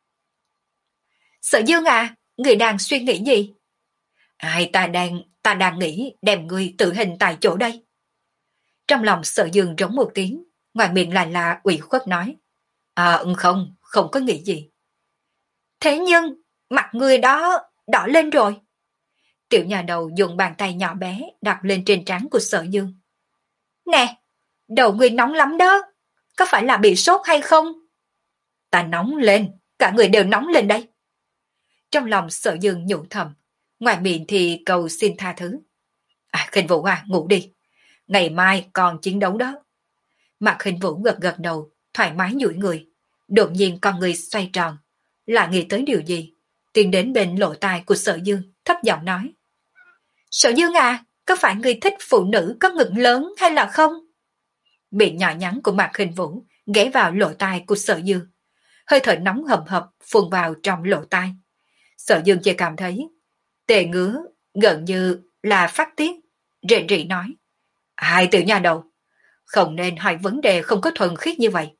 Sở Dương à, người đang suy nghĩ gì? Ai ta đang, ta đang nghĩ đem người tự hình tại chỗ đây. Trong lòng Sở Dương rống một tiếng, ngoài miệng lại là ủy khuất nói. À không, không có nghĩ gì. Thế nhưng, mặt người đó đỏ lên rồi. Tiểu nhà đầu dùng bàn tay nhỏ bé đặt lên trên trán của Sở Dương. Nè, đầu người nóng lắm đó, có phải là bị sốt hay không? Ta nóng lên, cả người đều nóng lên đây. Trong lòng Sở Dương nhủ thầm, ngoài miệng thì cầu xin tha thứ. À, Khinh Vũ à, ngủ đi. Ngày mai còn chiến đấu đó. Mạc Khinh Vũ gật gật đầu, thoải mái duỗi người. Đột nhiên con người xoay tròn, là nghĩ tới điều gì, tiến đến bên lỗ tai của Sở Dương, thấp giọng nói. Sở Dương à, có phải người thích phụ nữ có ngực lớn hay là không? Miệng nhỏ nhắn của Mạc Khinh Vũ ghé vào lỗ tai của Sở Dương. Hơi thở nóng hầm hập phun vào trong lỗ tai. Sở Dương chỉ cảm thấy tê ngứa, gần như là phát tiết, rên rỉ nói. Hai tiểu nha đầu, không nên hỏi vấn đề không có thuần khiết như vậy.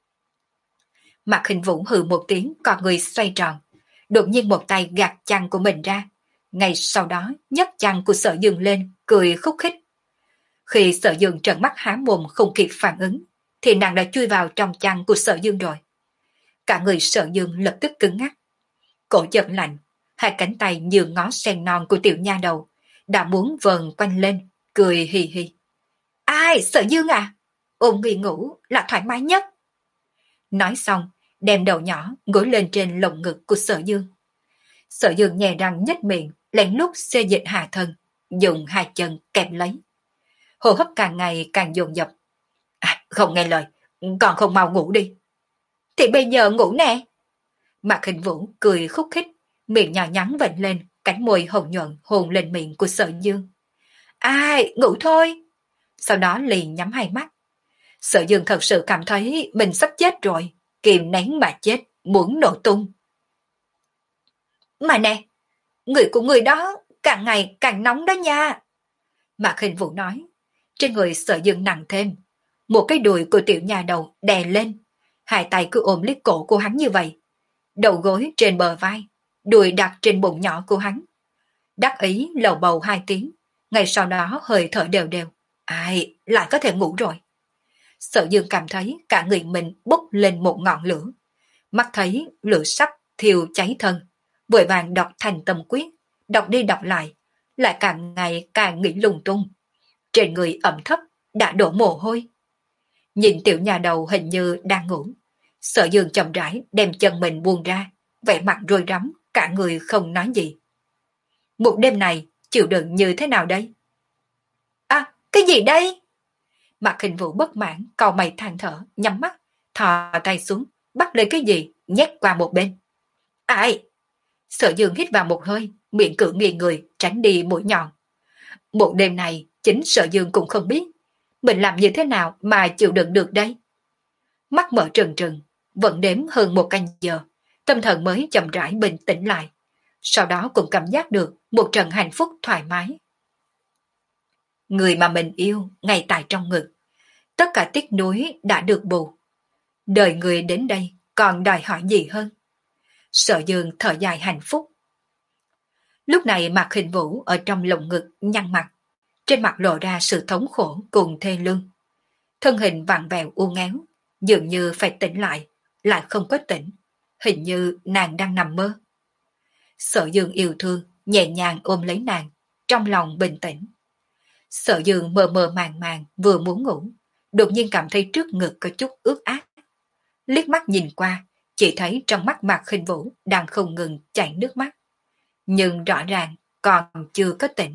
Mạc Khinh Vũ hừ một tiếng, con người xoay tròn, đột nhiên một tay gạt chăn của mình ra, ngay sau đó nhấc chăn của Sở Dương lên, cười khúc khích. Khi Sở Dương trợn mắt há mồm không kịp phản ứng, thì nàng đã chui vào trong chăn của Sở Dương rồi. Cả người Sở Dương lập tức cứng ngắc, cổ chợt lạnh, hai cánh tay như ngó sen non của tiểu nha đầu đã muốn vờn quanh lên, cười hì hì. Ai, Sở Dương à, ôm người ngủ là thoải mái nhất. Nói xong, đem đầu nhỏ gối lên trên lồng ngực của Sở Dương. Sở Dương nhè răng nhếch miệng, lén lút xê dịch hạ thân, dùng hai chân kẹp lấy. Hô hấp càng ngày càng dồn dập. À, không nghe lời, còn không mau ngủ đi. Thì bây giờ ngủ nè. Mạc Khinh Vũ cười khúc khích, miệng nhỏ nhắn vểnh lên, cánh môi hồng nhuận hôn lên miệng của Sở Dương. Ai, ngủ thôi. Sau đó liền nhắm hai mắt. Sở Dương thật sự cảm thấy mình sắp chết rồi, kìm nén mà chết, muốn nổ tung. Mà nè, người của người đó càng ngày càng nóng đó nha. Mạc Khinh Vũ nói, trên người Sở Dương nặng thêm. Một cái đùi của tiểu nhà đầu đè lên, hai tay cứ ôm lấy cổ của hắn như vậy. Đầu gối trên bờ vai, đùi đặt trên bụng nhỏ của hắn. Đắc ý lầu bầu hai tiếng, ngay sau đó hơi thở đều đều. Ai, lại có thể ngủ rồi. Sở Dương cảm thấy cả người mình bốc lên một ngọn lửa. Mắt thấy lửa sắp thiêu cháy thân, vội vàng đọc thành tâm quyết, đọc đi đọc lại, lại càng ngày càng nghĩ lung tung. Trên người ẩm thấp, đã đổ mồ hôi. Nhìn tiểu nhà đầu hình như đang ngủ, Sở Dương chậm rãi đem chân mình buông ra, vẻ mặt rối rắm, cả người không nói gì. Một đêm này chịu đựng như thế nào đây? À, cái gì đây? Mạc Khinh Vũ bất mãn, cau mày than thở, nhắm mắt, thò tay xuống, bắt lấy cái gì, nhét qua một bên. Ai? Sở Dương hít vào một hơi, miệng cự nghiêng người, tránh đi mũi nhọn. Một đêm này, chính Sở Dương cũng không biết, mình làm như thế nào mà chịu đựng được đây. Mắt mở trừng trừng, vẫn đếm hơn một canh giờ, tâm thần mới chậm rãi bình tĩnh lại. Sau đó cũng cảm giác được một trận hạnh phúc thoải mái. Người mà mình yêu ngay tại trong ngực, tất cả tiếc nuối đã được bù. Đời người đến đây còn đòi hỏi gì hơn? Sở Dương thở dài hạnh phúc. Lúc này Mạc Khinh Vũ ở trong lồng ngực nhăn mặt, trên mặt lộ ra sự thống khổ cùng thê lương. Thân hình vặn vẹo u ngéo, dường như phải tỉnh lại, lại không có tỉnh, hình như nàng đang nằm mơ. Sở Dương yêu thương, nhẹ nhàng ôm lấy nàng, trong lòng bình tĩnh. Sở Dương mơ mơ màng màng vừa muốn ngủ, đột nhiên cảm thấy trước ngực có chút ướt át. liếc mắt nhìn qua, chỉ thấy trong mắt Mạc Khinh Vũ đang không ngừng chảy nước mắt. Nhưng rõ ràng còn chưa có tỉnh.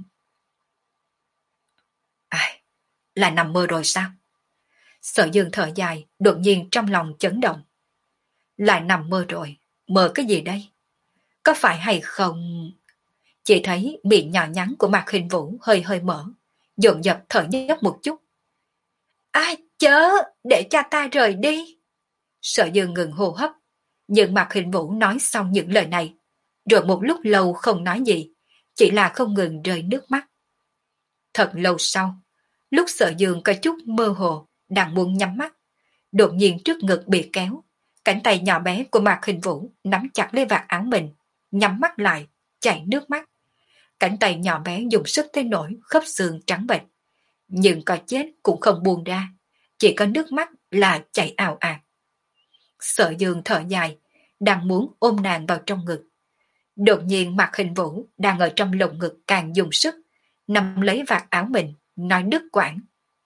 Ai, là nằm mơ rồi sao? Sở Dương thở dài, đột nhiên trong lòng chấn động. Lại nằm mơ rồi, mơ cái gì đây? Có phải hay không? Chỉ thấy miệng nhỏ nhắn của Mạc Khinh Vũ hơi hơi mở, dồn dập thở dốc một chút. Ai chớ, để cha ta rời đi. Sở Dương ngừng hô hấp, nhưng Mạc Khinh Vũ nói xong những lời này, rồi một lúc lâu không nói gì, chỉ là không ngừng rơi nước mắt. Thật lâu sau, lúc Sở Dương có chút mơ hồ, đang muốn nhắm mắt, đột nhiên trước ngực bị kéo, cánh tay nhỏ bé của Mạc Khinh Vũ nắm chặt lấy vạt áo mình, nhắm mắt lại, chảy nước mắt. Cánh tay nhỏ bé dùng sức tới nỗi khớp xương trắng bệch, nhưng có chết cũng không buông ra, chỉ có nước mắt là chảy ào ạt. Sở Dương thở dài, đang muốn ôm nàng vào trong ngực. Đột nhiên Mạc Khinh Vũ đang ở trong lồng ngực càng dùng sức, nắm lấy vạt áo mình, nói đứt quãng.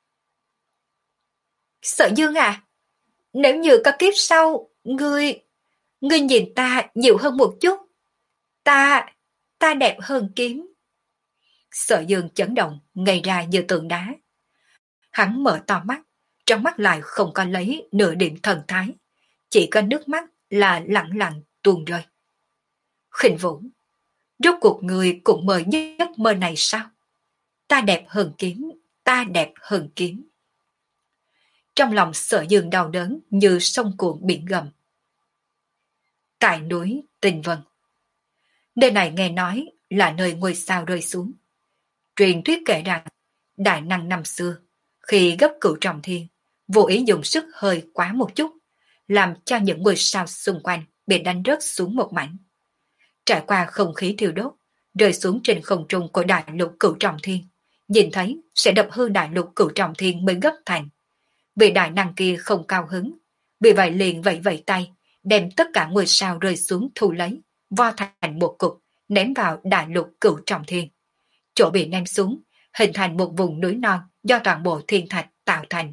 Sở Dương à, nếu như có kiếp sau, ngươi, ngươi nhìn ta nhiều hơn một chút. Ta, ta đẹp hơn kiếm. Sở Dương chấn động, ngây ra như tượng đá. Hắn mở to mắt, trong mắt lại không có lấy nửa điểm thần thái, chỉ có nước mắt là lặng lặng tuôn rơi. Khinh Vũ, rốt cuộc người cũng mơ giấc mơ này sao? Ta đẹp hơn kiếm, ta đẹp hơn kiếm. Trong lòng Sở Dương đau đớn như sông cuộn biển gầm. Tại núi Tinh Vân, nơi này nghe nói là nơi ngôi sao rơi xuống. Truyền thuyết kể rằng đại năng năm xưa khi gấp cửu trọng thiên vô ý dùng sức hơi quá một chút, làm cho những ngôi sao xung quanh bị đánh rớt xuống một mảnh. Trải qua không khí thiêu đốt, rơi xuống trên không trung của đại lục cửu trọng thiên, nhìn thấy sẽ đập hư đại lục cửu trọng thiên mới gấp thành. Vị đại năng kia không cao hứng, vì vậy liền vẫy vẫy tay, đem tất cả ngôi sao rơi xuống thu lấy, vo thành một cục, ném vào đại lục cửu trọng thiên. Chỗ bị ném xuống, hình thành một vùng núi non do toàn bộ thiên thạch tạo thành.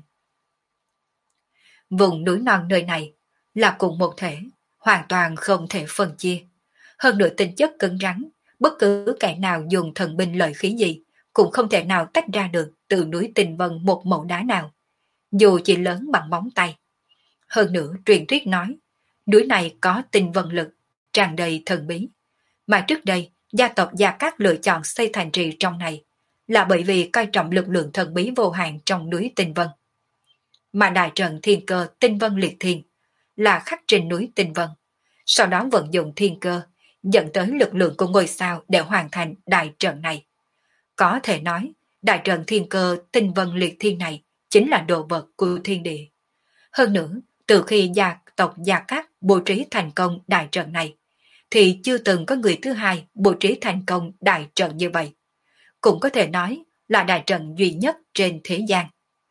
Vùng núi non nơi này là cùng một thể, hoàn toàn không thể phân chia. Hơn nữa tính chất cứng rắn, bất cứ kẻ nào dùng thần binh lợi khí gì cũng không thể nào tách ra được từ núi Tinh Vân một mẩu đá nào, dù chỉ lớn bằng móng tay. Hơn nữa truyền thuyết nói, núi này có tinh vân lực, tràn đầy thần bí. Mà trước đây, gia tộc Gia Cát lựa chọn xây thành trì trong này là bởi vì coi trọng lực lượng thần bí vô hạn trong núi Tinh Vân. Mà đại trận thiên cơ Tinh Vân Liệt Thiên là khắc trên núi Tinh Vân, sau đó vận dụng thiên cơ, dẫn tới lực lượng của ngôi sao để hoàn thành đại trận này. Có thể nói, đại trận thiên cơ Tinh Vân Liệt Thiên này chính là đồ vật của thiên địa. Hơn nữa, từ khi gia tộc Gia Cát bố trí thành công đại trận này, thì chưa từng có người thứ hai bố trí thành công đại trận như vậy. Cũng có thể nói là đại trận duy nhất trên thế gian.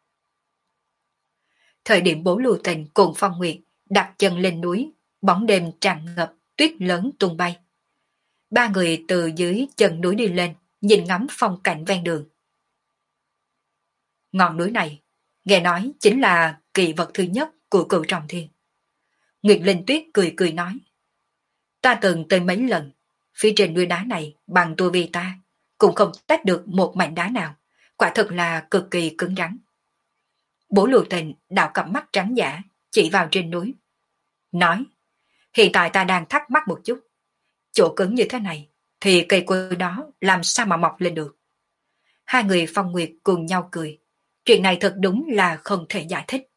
Thời điểm Bố Lưu Tình cùng Phong Nguyệt đặt chân lên núi, bóng đêm tràn ngập, tuyết lớn tung bay. Ba người từ dưới chân núi đi lên, nhìn ngắm phong cảnh ven đường. Ngọn núi này, nghe nói chính là kỳ vật thứ nhất của cửu trọng thiên. Nguyệt Linh Tuyết cười cười nói, ta từng tới mấy lần, phía trên núi đá này bằng tu vi ta, cũng không tách được một mảnh đá nào, quả thực là cực kỳ cứng rắn. Bố Lưu Tình đảo cặp mắt trắng giả, chỉ vào trên núi. Nói, hiện tại ta đang thắc mắc một chút, chỗ cứng như thế này, thì cây cối đó làm sao mà mọc lên được? Hai người Phong Nguyệt cùng nhau cười, chuyện này thật đúng là không thể giải thích.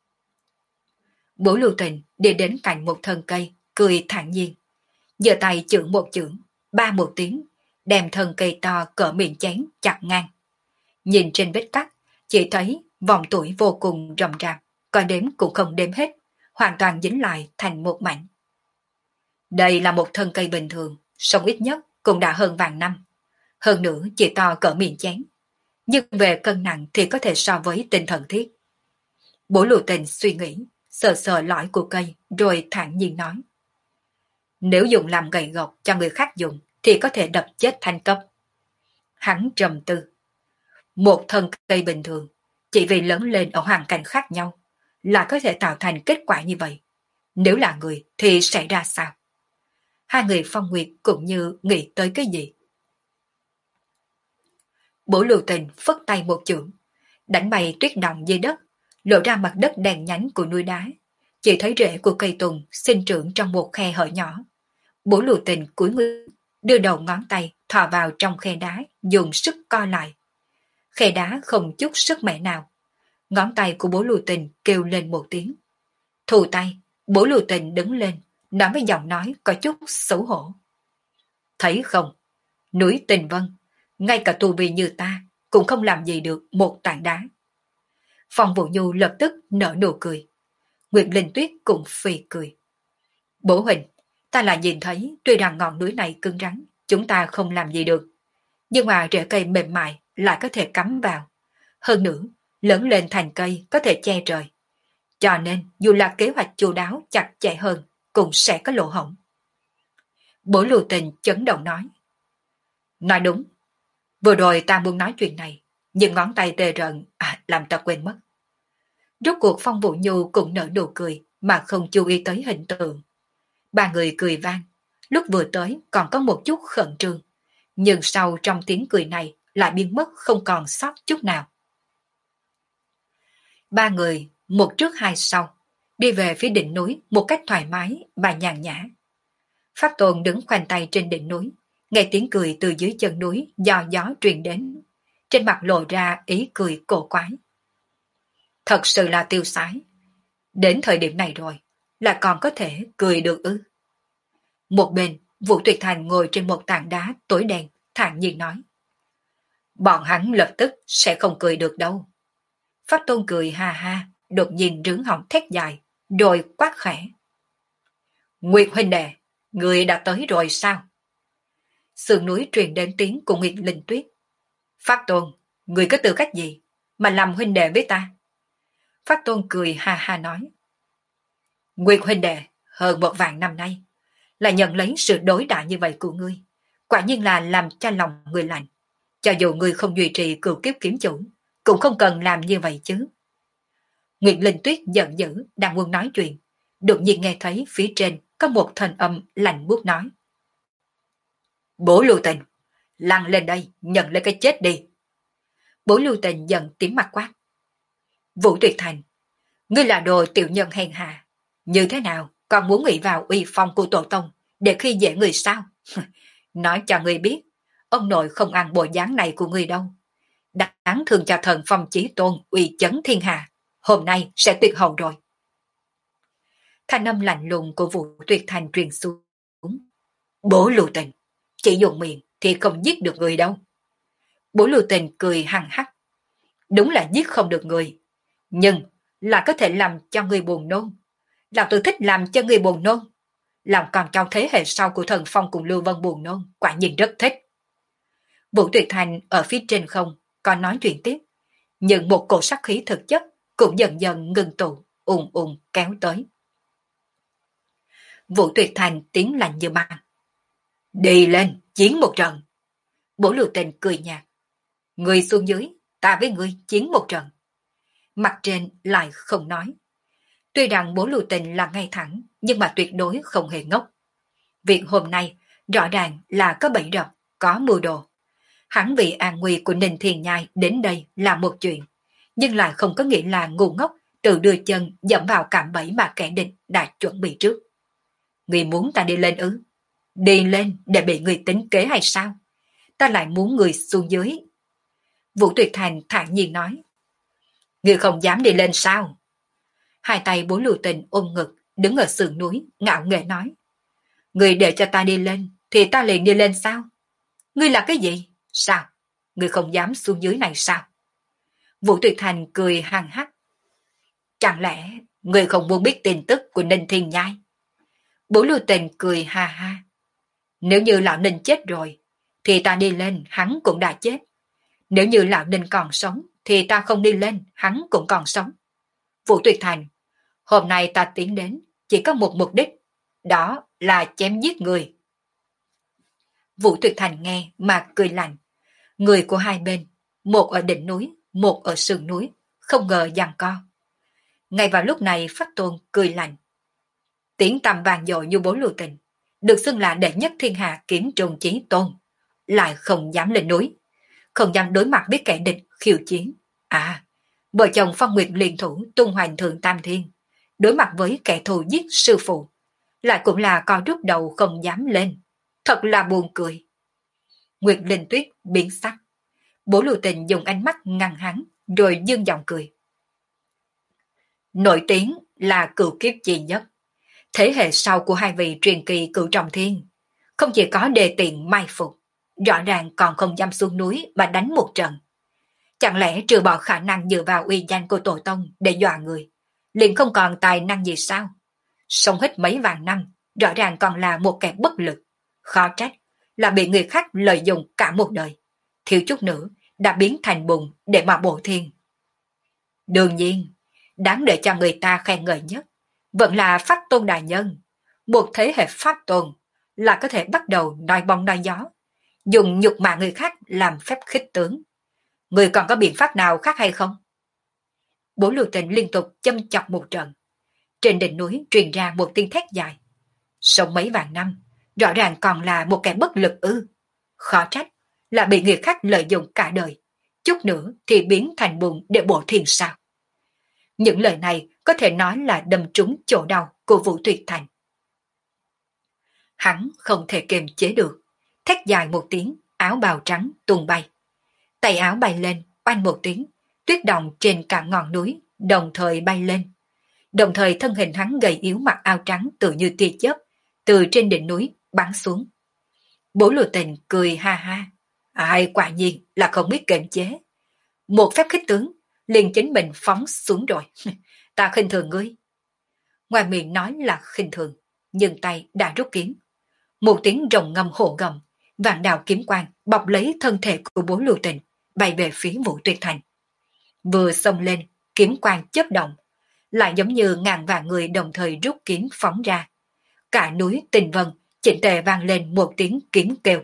Bố Lưu Tình đi đến cạnh một thân cây, cười thản nhiên. Giơ tay chưởng một chưởng, ba một tiếng, đem thân cây to cỡ miệng chén chặt ngang. Nhìn trên vết cắt, chỉ thấy vòng tuổi vô cùng rậm rạp, coi đếm cũng không đếm hết, hoàn toàn dính lại thành một mảnh. Đây là một thân cây bình thường, sống ít nhất cũng đã hơn vạn năm. Hơn nữa chỉ to cỡ miệng chén. Nhưng về cân nặng thì có thể so với tinh thần thiết. Bố Lưu Tình suy nghĩ, sờ sờ lõi của cây, rồi thản nhiên nói. Nếu dùng làm gậy gộc cho người khác dùng, thì có thể đập chết thành cấp. Hắn trầm tư. Một thân cây bình thường, chỉ vì lớn lên ở hoàn cảnh khác nhau, là có thể tạo thành kết quả như vậy. Nếu là người thì sẽ ra sao? Hai người Phong Nguyệt cũng như nghĩ tới cái gì. Bổ Lưu Tình phất tay một chưởng, đánh bay tuyết động dưới đất, lộ ra mặt đất đen nhánh của núi đá. Chỉ thấy rễ của cây tùng sinh trưởng trong một khe hở nhỏ. Bổ Lưu Tình cúi người, đưa đầu ngón tay thò vào trong khe đá, dùng sức co lại. Khe đá không chút sức mẻ nào. Ngón tay của Bố Lưu Tình kêu lên một tiếng. Thù tay, Bố Lưu Tình đứng lên, nói với giọng nói có chút xấu hổ. Thấy không, núi Tình Vân, ngay cả tu vi như ta cũng không làm gì được một tảng đá. Phong Vũ Nhu lập tức nở nụ cười. Nguyệt Linh Tuyết cũng phì cười. Bố huynh, ta là nhìn thấy tuy rằng ngọn núi này cứng rắn, chúng ta không làm gì được. Nhưng mà rễ cây mềm mại lại có thể cắm vào. Hơn nữa, lớn lên thành cây có thể che trời. Cho nên dù là kế hoạch chu đáo chặt chẽ hơn, cũng sẽ có lỗ hổng. Bố Lưu Tình chấn động nói. Nói đúng. Vừa rồi ta muốn nói chuyện này, nhưng ngón tay tê rợn, à, làm ta quên mất. Rốt cuộc Phong Vũ Nhu cũng nở nụ cười mà không chú ý tới hình tượng. Ba người cười vang, lúc vừa tới còn có một chút khẩn trương, nhưng sau trong tiếng cười này lại biến mất không còn sót chút nào. Ba người, một trước hai sau, đi về phía đỉnh núi một cách thoải mái và nhàn nhã. Pháp Tôn đứng khoanh tay trên đỉnh núi, nghe tiếng cười từ dưới chân núi do gió truyền đến. Trên mặt lộ ra ý cười cổ quái. Thật sự là tiêu sái. Đến thời điểm này rồi, là còn có thể cười được ư. Một bên, Vũ Tuyệt Thành ngồi trên một tảng đá tối đen, thản nhiên nói. Bọn hắn lập tức sẽ không cười được đâu. Pháp Tôn cười ha ha, đột nhiên rướng họng thét dài, rồi quát khẽ. Nguyệt huynh đệ, người đã tới rồi sao? Sườn núi truyền đến tiếng của Nguyệt Linh Tuyết. Pháp Tôn, người có tư cách gì mà làm huynh đệ với ta? Pháp Tôn cười ha ha nói. Nguyệt huynh đệ, hơn một vạn năm nay, là nhận lấy sự đối đãi như vậy của ngươi. Quả nhiên là làm cho lòng người lạnh. Cho dù ngươi không duy trì cửu kiếp kiếm chủ, cũng không cần làm như vậy chứ. Nguyệt Linh Tuyết giận dữ, đang muốn nói chuyện. Đột nhiên nghe thấy phía trên có một thanh âm lạnh buốt nói. Bố Lưu Tình, lăn lên đây, nhận lấy cái chết đi. Bố Lưu Tình giận tím mặt quát. Vũ Tuyệt Thành, ngươi là đồ tiểu nhân hèn hạ. Như thế nào, còn muốn nghĩ vào uy phong của tổ tông để khi dễ người sao? Nói cho ngươi biết, ông nội không ăn bộ dáng này của ngươi đâu. Đáng thương cho thần Phong Chí Tôn uy chấn thiên hạ. Hôm nay sẽ tuyệt hậu rồi. Thanh âm lạnh lùng của Vũ Tuyệt Thành truyền xuống. Bố Lưu Tình, chỉ dùng miệng thì không giết được người đâu. Bố Lưu Tình cười hằng hắc. Đúng là giết không được người, nhưng là có thể làm cho người buồn nôn. Lão tử thích làm cho người buồn nôn. Làm con cháu thế hệ sau của thần Phong cùng Lưu Vân buồn nôn, quả nhiên rất thích. Vũ Tuyệt Thành ở phía trên không còn nói chuyện tiếp, nhưng một cổ sát khí thực chất cũng dần dần ngừng tụ, ùn ùn kéo tới. Vũ Tuyệt Thành tiếng lạnh như băng. Đi lên, chiến một trận. Bố Lưu Tình cười nhạt. Người xuống dưới, ta với ngươi chiến một trận. Mặt trên lại không nói. Tuy rằng Bố Lưu Tình là ngay thẳng, nhưng mà tuyệt đối không hề ngốc. Việc hôm nay rõ ràng là có bẫy độc, có mưu đồ. Hắn vì an nguy của Ninh Thiền Nhai đến đây là một chuyện, nhưng lại không có nghĩa là ngu ngốc tự đưa chân dẫm vào cạm bẫy mà kẻ địch đã chuẩn bị trước. Người muốn ta đi lên ư? Đi lên để bị người tính kế hay sao? Ta lại muốn người xuống dưới. Vũ Tuyệt Thành thản nhiên nói. Người không dám đi lên sao? Hai tay Bố Lưu Tình ôm ngực, đứng ở sườn núi, ngạo nghễ nói. Người để cho ta đi lên, thì ta liền đi lên sao? Ngươi là cái gì? Sao? Ngươi không dám xuống dưới này sao? Vũ Tuyệt Thành cười hằng hắc. Chẳng lẽ ngươi không muốn biết tin tức của Ninh Thiên Nhai? Bố Lưu Tình cười ha ha. Nếu như lão Ninh chết rồi, thì ta đi lên, hắn cũng đã chết. Nếu như lão Ninh còn sống, thì ta không đi lên, hắn cũng còn sống. Vũ Tuyệt Thành, hôm nay ta tiến đến chỉ có một mục đích, đó là chém giết người. Vũ Tuyệt Thành nghe mà cười lạnh. Người của hai bên, một ở đỉnh núi, một ở sườn núi, không ngờ giằng co. Ngay vào lúc này Pháp Tôn cười lạnh. Tiếng tầm vàng dội như bố lưu tình, được xưng là đệ nhất thiên hạ kiếm trùng chí tôn, lại không dám lên núi, không dám đối mặt với kẻ địch khiêu chiến. À, vợ chồng Phong Nguyệt liên thủ tung hoành thượng tam thiên, đối mặt với kẻ thù giết sư phụ, lại cũng là co rút đầu không dám lên. Thật là buồn cười. Nguyệt Linh Tuyết biến sắc. Bố lưu tình dùng ánh mắt ngăn hắn, rồi dương giọng cười. Nổi tiếng là cửu kiếp chi nhất. Thế hệ sau của hai vị truyền kỳ cửu trọng thiên, không chỉ có đề tiện mai phục, rõ ràng còn không dám xuống núi mà đánh một trận. Chẳng lẽ trừ bỏ khả năng dựa vào uy danh của tổ tông để dọa người, liền không còn tài năng gì sao? Sống hết mấy vạn năm, rõ ràng còn là một kẻ bất lực. Khó trách là bị người khác lợi dụng cả một đời. Thiếu chút nữa đã biến thành bùn để mà bổ thiên. Đương nhiên, đáng để cho người ta khen ngợi nhất vẫn là Pháp Tôn đại nhân. Một thế hệ Pháp Tôn là có thể bắt đầu nói bóng nói gió, dùng nhục mạ người khác làm phép khích tướng. Người còn có biện pháp nào khác hay không? Bố lưu tình liên tục châm chọc một trận. Trên đỉnh núi truyền ra một tiếng thét dài. Sống mấy vạn năm, rõ ràng còn là một kẻ bất lực ư. Khó trách là bị người khác lợi dụng cả đời, chút nữa thì biến thành bùn để bổ thiên sao. Những lời này có thể nói là đâm trúng chỗ đau của Vũ Tuyệt Thành. Hắn không thể kiềm chế được, thét dài một tiếng, áo bào trắng tung bay. Tay áo bay lên, oanh một tiếng, tuyết động trên cả ngọn núi đồng thời bay lên. Đồng thời thân hình hắn gầy yếu mặc áo trắng tự như tia chớp, từ trên đỉnh núi bắn xuống. Bố lưu tình cười ha ha. Ai quả nhiên là không biết kiềm chế. Một phép khích tướng, liền chính mình phóng xuống rồi. Ta khinh thường ngươi. Ngoài miệng nói là khinh thường, nhưng tay đã rút kiếm. Một tiếng rồng ngâm hổ gầm, vạn đạo kiếm quang bọc lấy thân thể của bố lưu tình, bay về phía Vũ Tuyệt Thành. Vừa xông lên, kiếm quang chớp động, lại giống như ngàn vạn người đồng thời rút kiếm phóng ra. Cả núi Tình Vân chỉnh tề vang lên một tiếng kiếm kêu.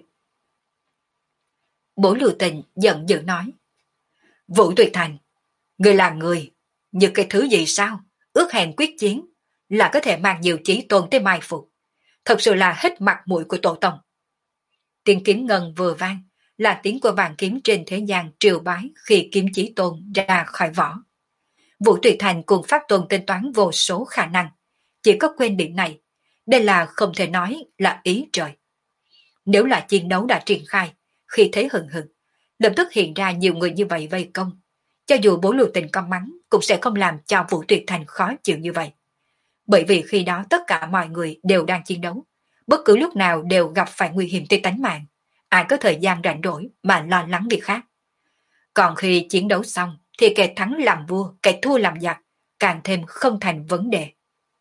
Bố lưu tình giận dữ nói. Vũ Tuyệt Thành, người là người, như cái thứ gì sao? Ước hẹn quyết chiến là có thể mang nhiều chí tôn tới mai phục. Thật sự là hết mặt mũi của tổ tông. Tiếng kiếm ngân vừa vang là tiếng của vạn kiếm trên thế gian triều bái khi kiếm chí tôn ra khỏi vỏ. Vũ Tuyệt Thành cùng Pháp Tôn tính toán vô số khả năng, chỉ có quên điểm này. Đây là không thể nói là ý trời. Nếu là chiến đấu đã triển khai, khi thấy hừng hừng, lập tức hiện ra nhiều người như vậy vây công, cho dù bố lưu tình con mắng cũng sẽ không làm cho Vũ Tuyệt Thành khó chịu như vậy. Bởi vì khi đó tất cả mọi người đều đang chiến đấu, bất cứ lúc nào đều gặp phải nguy hiểm tới tánh mạng, ai có thời gian rảnh rỗi mà lo lắng việc khác. Còn khi chiến đấu xong thì kẻ thắng làm vua, kẻ thua làm giặc, càng thêm không thành vấn đề.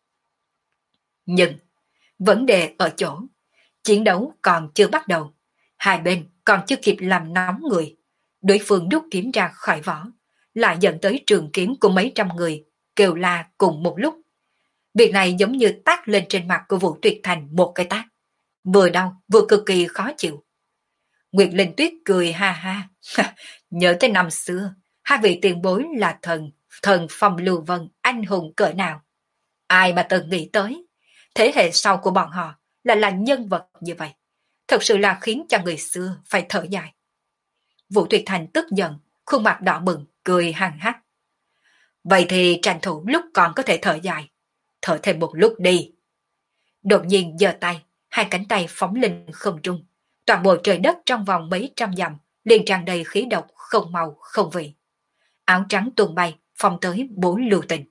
Nhưng vấn đề ở chỗ, chiến đấu còn chưa bắt đầu, hai bên còn chưa kịp làm nóng người, đối phương rút kiếm ra khỏi vỏ, lại dẫn tới trường kiếm của mấy trăm người kêu la cùng một lúc. Việc này giống như tát lên trên mặt của Vũ Tuyệt Thành một cái tát, vừa đau vừa cực kỳ khó chịu. Nguyệt Linh Tuyết cười ha ha. Nhớ tới năm xưa, hai vị tiền bối là thần, thần Phong Lưu Vân, anh hùng cỡ nào. Ai mà từng nghĩ tới, thế hệ sau của bọn họ là là nhân vật như vậy. Thật sự là khiến cho người xưa phải thở dài. Vũ Tuyệt Thành tức giận, khuôn mặt đỏ bừng, cười hăng hắc. Vậy thì tranh thủ lúc còn có thể thở dài, thở thêm một lúc đi. Đột nhiên giơ tay, hai cánh tay phóng lên không trung. Toàn bộ trời đất trong vòng mấy trăm dặm liền tràn đầy khí độc không màu không vị. Áo trắng tuôn bay phong tới bố lưu tình.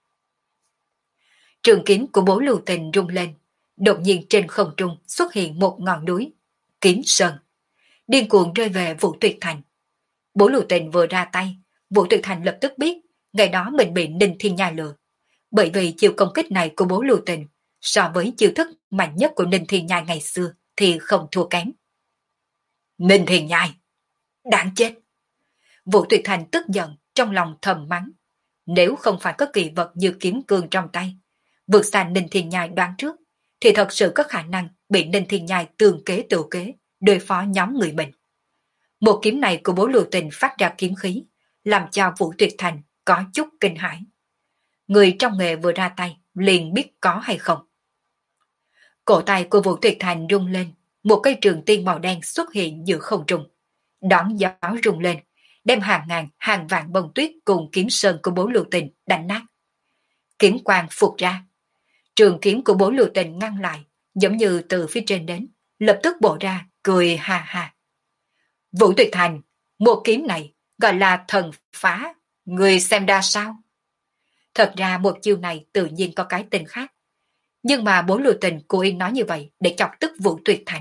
Trường kiếm của bố lưu tình rung lên, đột nhiên trên không trung xuất hiện một ngọn núi, Kiếm Sơn, điên cuồng rơi về Vũ Tuyệt Thành. Bố lưu tình vừa ra tay, Vũ Tuyệt Thành lập tức biết ngày đó mình bị Ninh Thiên Nhai lừa, bởi vì chiều công kích này của bố lưu tình so với chiêu thức mạnh nhất của Ninh Thiên Nhai ngày xưa thì không thua kém. Ninh Thiên Nhai, đáng chết! Vũ Tuyệt Thành tức giận, trong lòng thầm mắng. Nếu không phải có kỳ vật như kiếm cương trong tay, vượt xa Ninh Thiên Nhai đoán trước, thì thật sự có khả năng bị Ninh Thiên Nhai tường kế tự kế, đối phó nhóm người mình. Một kiếm này của bố lưu tình phát ra kiếm khí, làm cho Vũ Tuyệt Thành có chút kinh hãi. Người trong nghề vừa ra tay, liền biết có hay không. Cổ tay của Vũ Tuyệt Thành rung lên, một cây trường tiên màu đen xuất hiện giữa không trung. Đón gió rung lên, đem hàng ngàn hàng vạn bông tuyết cùng kiếm sơn của Bố Lưu Tình đánh nát. Kiếm quang phụt ra, trường kiếm của Bố Lưu Tình ngăn lại, giống như từ phía trên đến, lập tức bổ ra, cười ha ha. Vũ Tuyệt Thành, một kiếm này gọi là thần phá, người xem ra sao? Thật ra một chiêu này tự nhiên có cái tên khác, nhưng mà Bố Lưu Tình cố ý nói như vậy để chọc tức Vũ Tuyệt Thành.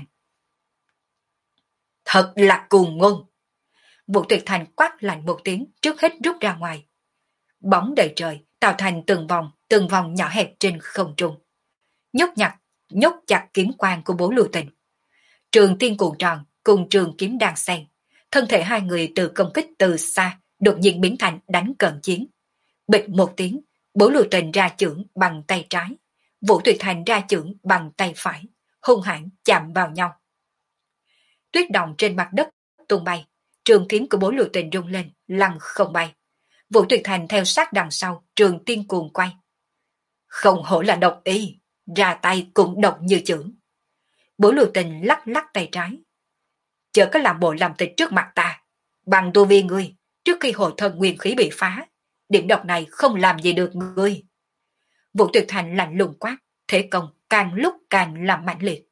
Thật là cuồng ngôn. Vũ Tuyệt Thành quát lạnh một tiếng, trước hết rút ra ngoài. Bóng đầy trời tạo thành từng vòng, từng vòng nhỏ hẹp trên không trung. Nhốt nhặt, nhốt chặt kiếm quang của Bố Lưu Tình. Trường tiên cuộn tròn cùng trường kiếm đang xen, thân thể hai người từ công kích từ xa đột nhiên biến thành đánh cận chiến. Bịch một tiếng, Bố Lưu Tình ra chưởng bằng tay trái, Vũ Tuyệt Thành ra chưởng bằng tay phải, hung hãn chạm vào nhau. Tuyết động trên mặt đất tung bay, trường kiếm của Bố Lưu Tình rung lên, lăn không bay. Vũ Tuyệt Thành theo sát đằng sau, trường tiên cuồng quay. Không hổ là độc y, ra tay cũng độc như chưởng. Bố Lưu Tình lắc lắc tay trái. Chớ có làm bộ làm tịch trước mặt ta. Bằng tu vi ngươi, trước khi hồi thân nguyên khí bị phá, điểm độc này không làm gì được ngươi. Vũ Tuyệt Thành lạnh lùng quát, thế công càng lúc càng làm mạnh liệt.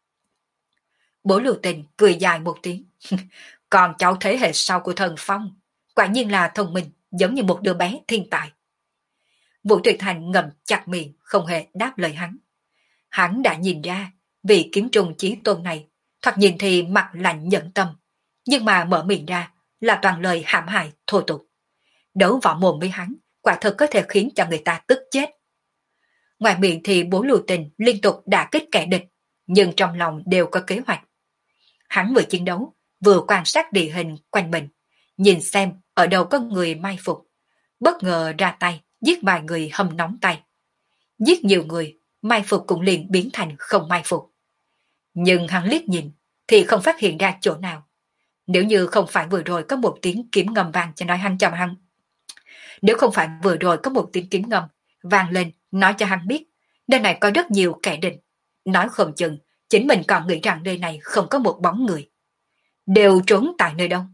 Bố Lưu Tình cười dài một tiếng. Còn cháu thế hệ sau của thần phong, quả nhiên là thông minh, giống như một đứa bé thiên tài. Vũ Tuyệt Thành ngậm chặt miệng, không hề đáp lời hắn. Hắn đã nhìn ra, vị kiếm trùng chí tôn này, thoạt nhìn thì mặt lạnh nhẫn tâm, nhưng mà mở miệng ra là toàn lời hãm hại thô tục. Đấu võ mồm với hắn, quả thật có thể khiến cho người ta tức chết. Ngoài miệng thì Bố Lưu Tình liên tục đả kích kẻ địch, nhưng trong lòng đều có kế hoạch. Hắn vừa chiến đấu, vừa quan sát địa hình quanh mình, nhìn xem ở đâu có người mai phục, bất ngờ ra tay giết vài người hâm nóng tay. Giết nhiều người, mai phục cũng liền biến thành không mai phục. Nhưng hắn liếc nhìn thì không phát hiện ra chỗ nào. Nếu như không phải vừa rồi có một tiếng kiếm ngầm vang cho nói hắn chồng hắn. Nếu không phải vừa rồi có một tiếng kiếm ngầm vang lên nói cho hắn biết nơi này có rất nhiều kẻ địch, nói không chừng chính mình còn nghĩ rằng nơi này không có một bóng người. Đều trốn tại nơi đâu?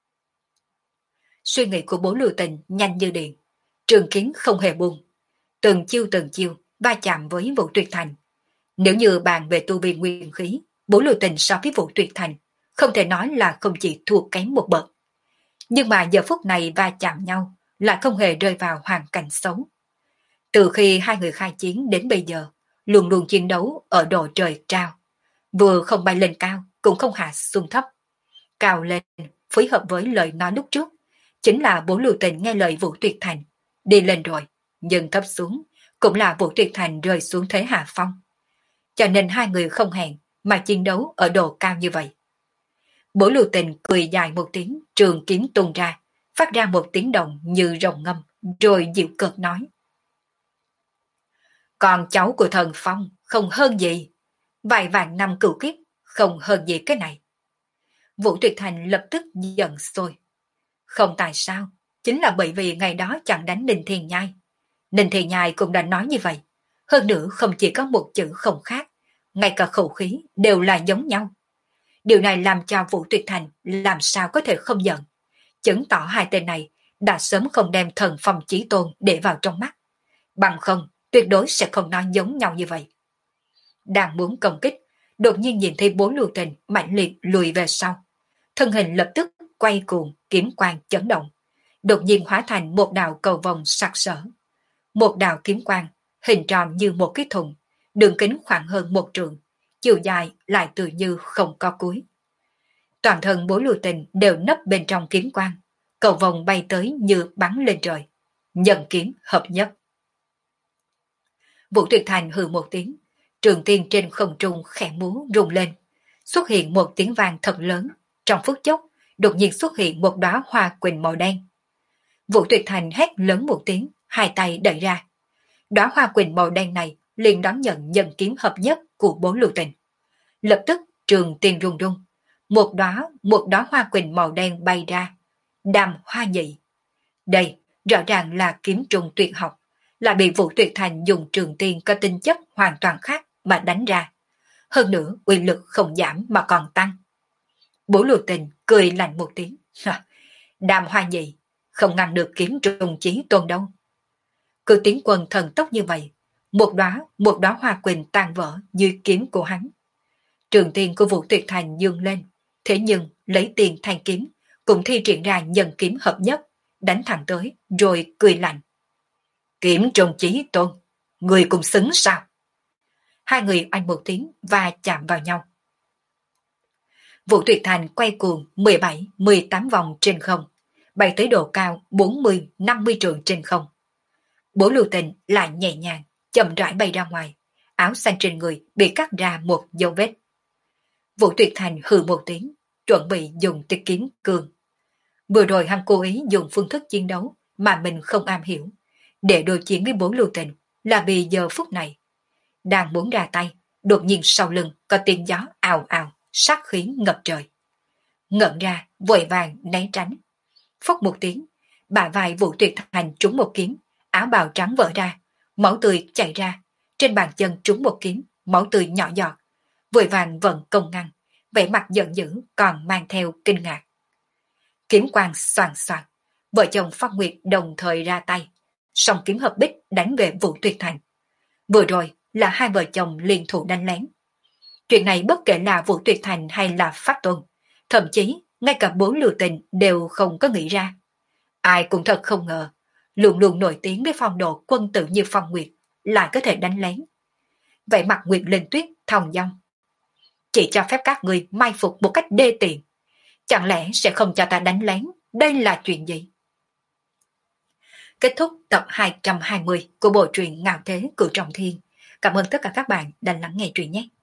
Suy nghĩ của Bố Lưu Tình nhanh như điện, trường kiếm không hề buông, từng chiêu từng chiêu va chạm với Vũ Tuyệt Thành. Nếu như bàn về tu vi nguyên khí, Bố Lưu Tình so với Vũ Tuyệt Thành không thể nói là không chỉ thua kém một bậc. Nhưng mà giờ phút này va chạm nhau lại không hề rơi vào hoàn cảnh xấu. Từ khi hai người khai chiến đến bây giờ, luôn luôn chiến đấu ở độ trời cao, vừa không bay lên cao cũng không hạ xuống thấp. Cao lên phối hợp với lời nói lúc trước, chính là Bố Lưu Tình nghe lời Vũ Tuyệt Thành, đi lên rồi, nhưng thấp xuống cũng là Vũ Tuyệt Thành rơi xuống thế hạ phong. Cho nên hai người không hẹn mà chiến đấu ở độ cao như vậy. Bố Lưu Tình cười dài một tiếng, trường kiếm tung ra, phát ra một tiếng động như rồng ngâm, rồi dịu cợt nói. Còn cháu của thần phong không hơn gì, vài vạn năm cửu kiếp không hơn gì cái này. Vũ Tuyệt Thành lập tức giận sôi. Không tại sao, chính là bởi vì ngày đó chẳng đánh Ninh Thiên Nhai. Ninh Thiên Nhai cũng đã nói như vậy. Hơn nữa không chỉ có một chữ không khác, ngay cả khẩu khí đều là giống nhau. Điều này làm cho Vũ Tuyệt Thành làm sao có thể không giận, chứng tỏ hai tên này đã sớm không đem thần phong chí tôn để vào trong mắt. Bằng không, tuyệt đối sẽ không nói giống nhau như vậy. Đang muốn công kích, đột nhiên nhìn thấy Bố Lưu Tình mạnh liệt lùi về sau. Thân hình lập tức quay cuồng, kiếm quang chấn động, đột nhiên hóa thành một đạo cầu vòng sặc sỡ. Một đạo kiếm quang hình tròn như một cái thùng, đường kính khoảng hơn một trượng, chiều dài lại tự như không có cuối. Toàn thân Bố Lưu Tình đều nấp bên trong kiếm quang, cầu vòng bay tới như bắn lên trời, nhân kiếm hợp nhất. Vũ Tuyệt Thành hừ một tiếng, trường tiên trên không trung khẽ múa rung lên, xuất hiện một tiếng vang thật lớn. Trong phút chốc, đột nhiên xuất hiện một đóa hoa quỳnh màu đen. Vũ Tuyệt Thành hét lớn một tiếng, hai tay đẩy ra. Đóa hoa quỳnh màu đen này liền đón nhận nhân kiếm hợp nhất của Bố Lưu Tình. Lập tức trường tiên rung rung, một đóa một đóa hoa quỳnh màu đen bay ra, đàm hoa nhị. Đây rõ ràng là kiếm trùng tuyệt học, là bị Vũ Tuyệt Thành dùng trường tiên có tinh chất hoàn toàn khác mà đánh ra, hơn nữa uy lực không giảm mà còn tăng. Bố Lưu Tình cười lạnh một tiếng. Đàm Hoa Nhị, không ngăn được kiếm trùng chí tôn đâu. Cứ tiến quân thần tốc như vậy, một đóa một đóa hoa quỳnh tan vỡ dưới kiếm của hắn. Trường tiên của Vũ Tuyệt Thành dương lên, thế nhưng lấy tiền thanh kiếm, cũng thi triển ra nhân kiếm hợp nhất, đánh thẳng tới, rồi cười lạnh. Kiếm trùng chí tôn, người cùng xứng sao? Hai người anh một tiếng và chạm vào nhau. Vũ Tuyệt Thành quay cuồng mười bảy mười tám vòng trên không, bay tới độ cao bốn mươi năm mươi trượng trên không. Bố Lưu Tình lại nhẹ nhàng, chậm rãi bay ra ngoài, áo xanh trên người bị cắt ra một dấu vết. Vũ Tuyệt Thành hừ một tiếng, chuẩn bị dùng tuyệt kiếm cường. Vừa rồi hắn cố ý dùng phương thức chiến đấu mà mình không am hiểu, để đối chiến với bố Lưu Tình là vì giờ phút này. Đang muốn ra tay, đột nhiên sau lưng có tiếng gió ào ào, sát khí ngập trời. Ngẩn ra, vội vàng né tránh. Phốc một tiếng, bả vai Vũ Tuyệt Thành trúng một kiếm, áo bào trắng vỡ ra, máu tươi chảy ra, trên bàn chân trúng một kiếm, máu tươi nhỏ giọt, vội vàng vận công ngăn, vẻ mặt giận dữ còn mang theo kinh ngạc. Kiếm quang xoàn xoàn, vợ chồng Phong Nguyệt đồng thời ra tay, song kiếm hợp bích đánh về Vũ Tuyệt Thành. Vừa rồi là hai vợ chồng liên thủ đánh lén. Chuyện này bất kể là Vũ Tuyệt Thành hay là Pháp Tuân, thậm chí ngay cả bố Lưu Tình đều không có nghĩ ra. Ai cũng thật không ngờ, luôn luôn nổi tiếng với phong độ quân tử như Phong Nguyệt lại có thể đánh lén. Vậy mặt Nguyệt Linh Tuyết thòng dong. Chỉ cho phép các người mai phục một cách đê tiện. Chẳng lẽ sẽ không cho ta đánh lén? Đây là chuyện gì? Kết thúc tập hai trăm hai mươi của bộ truyện Ngạo Thế Cửu Trọng Thiên. Cảm ơn tất cả các bạn đã lắng nghe truyện nhé.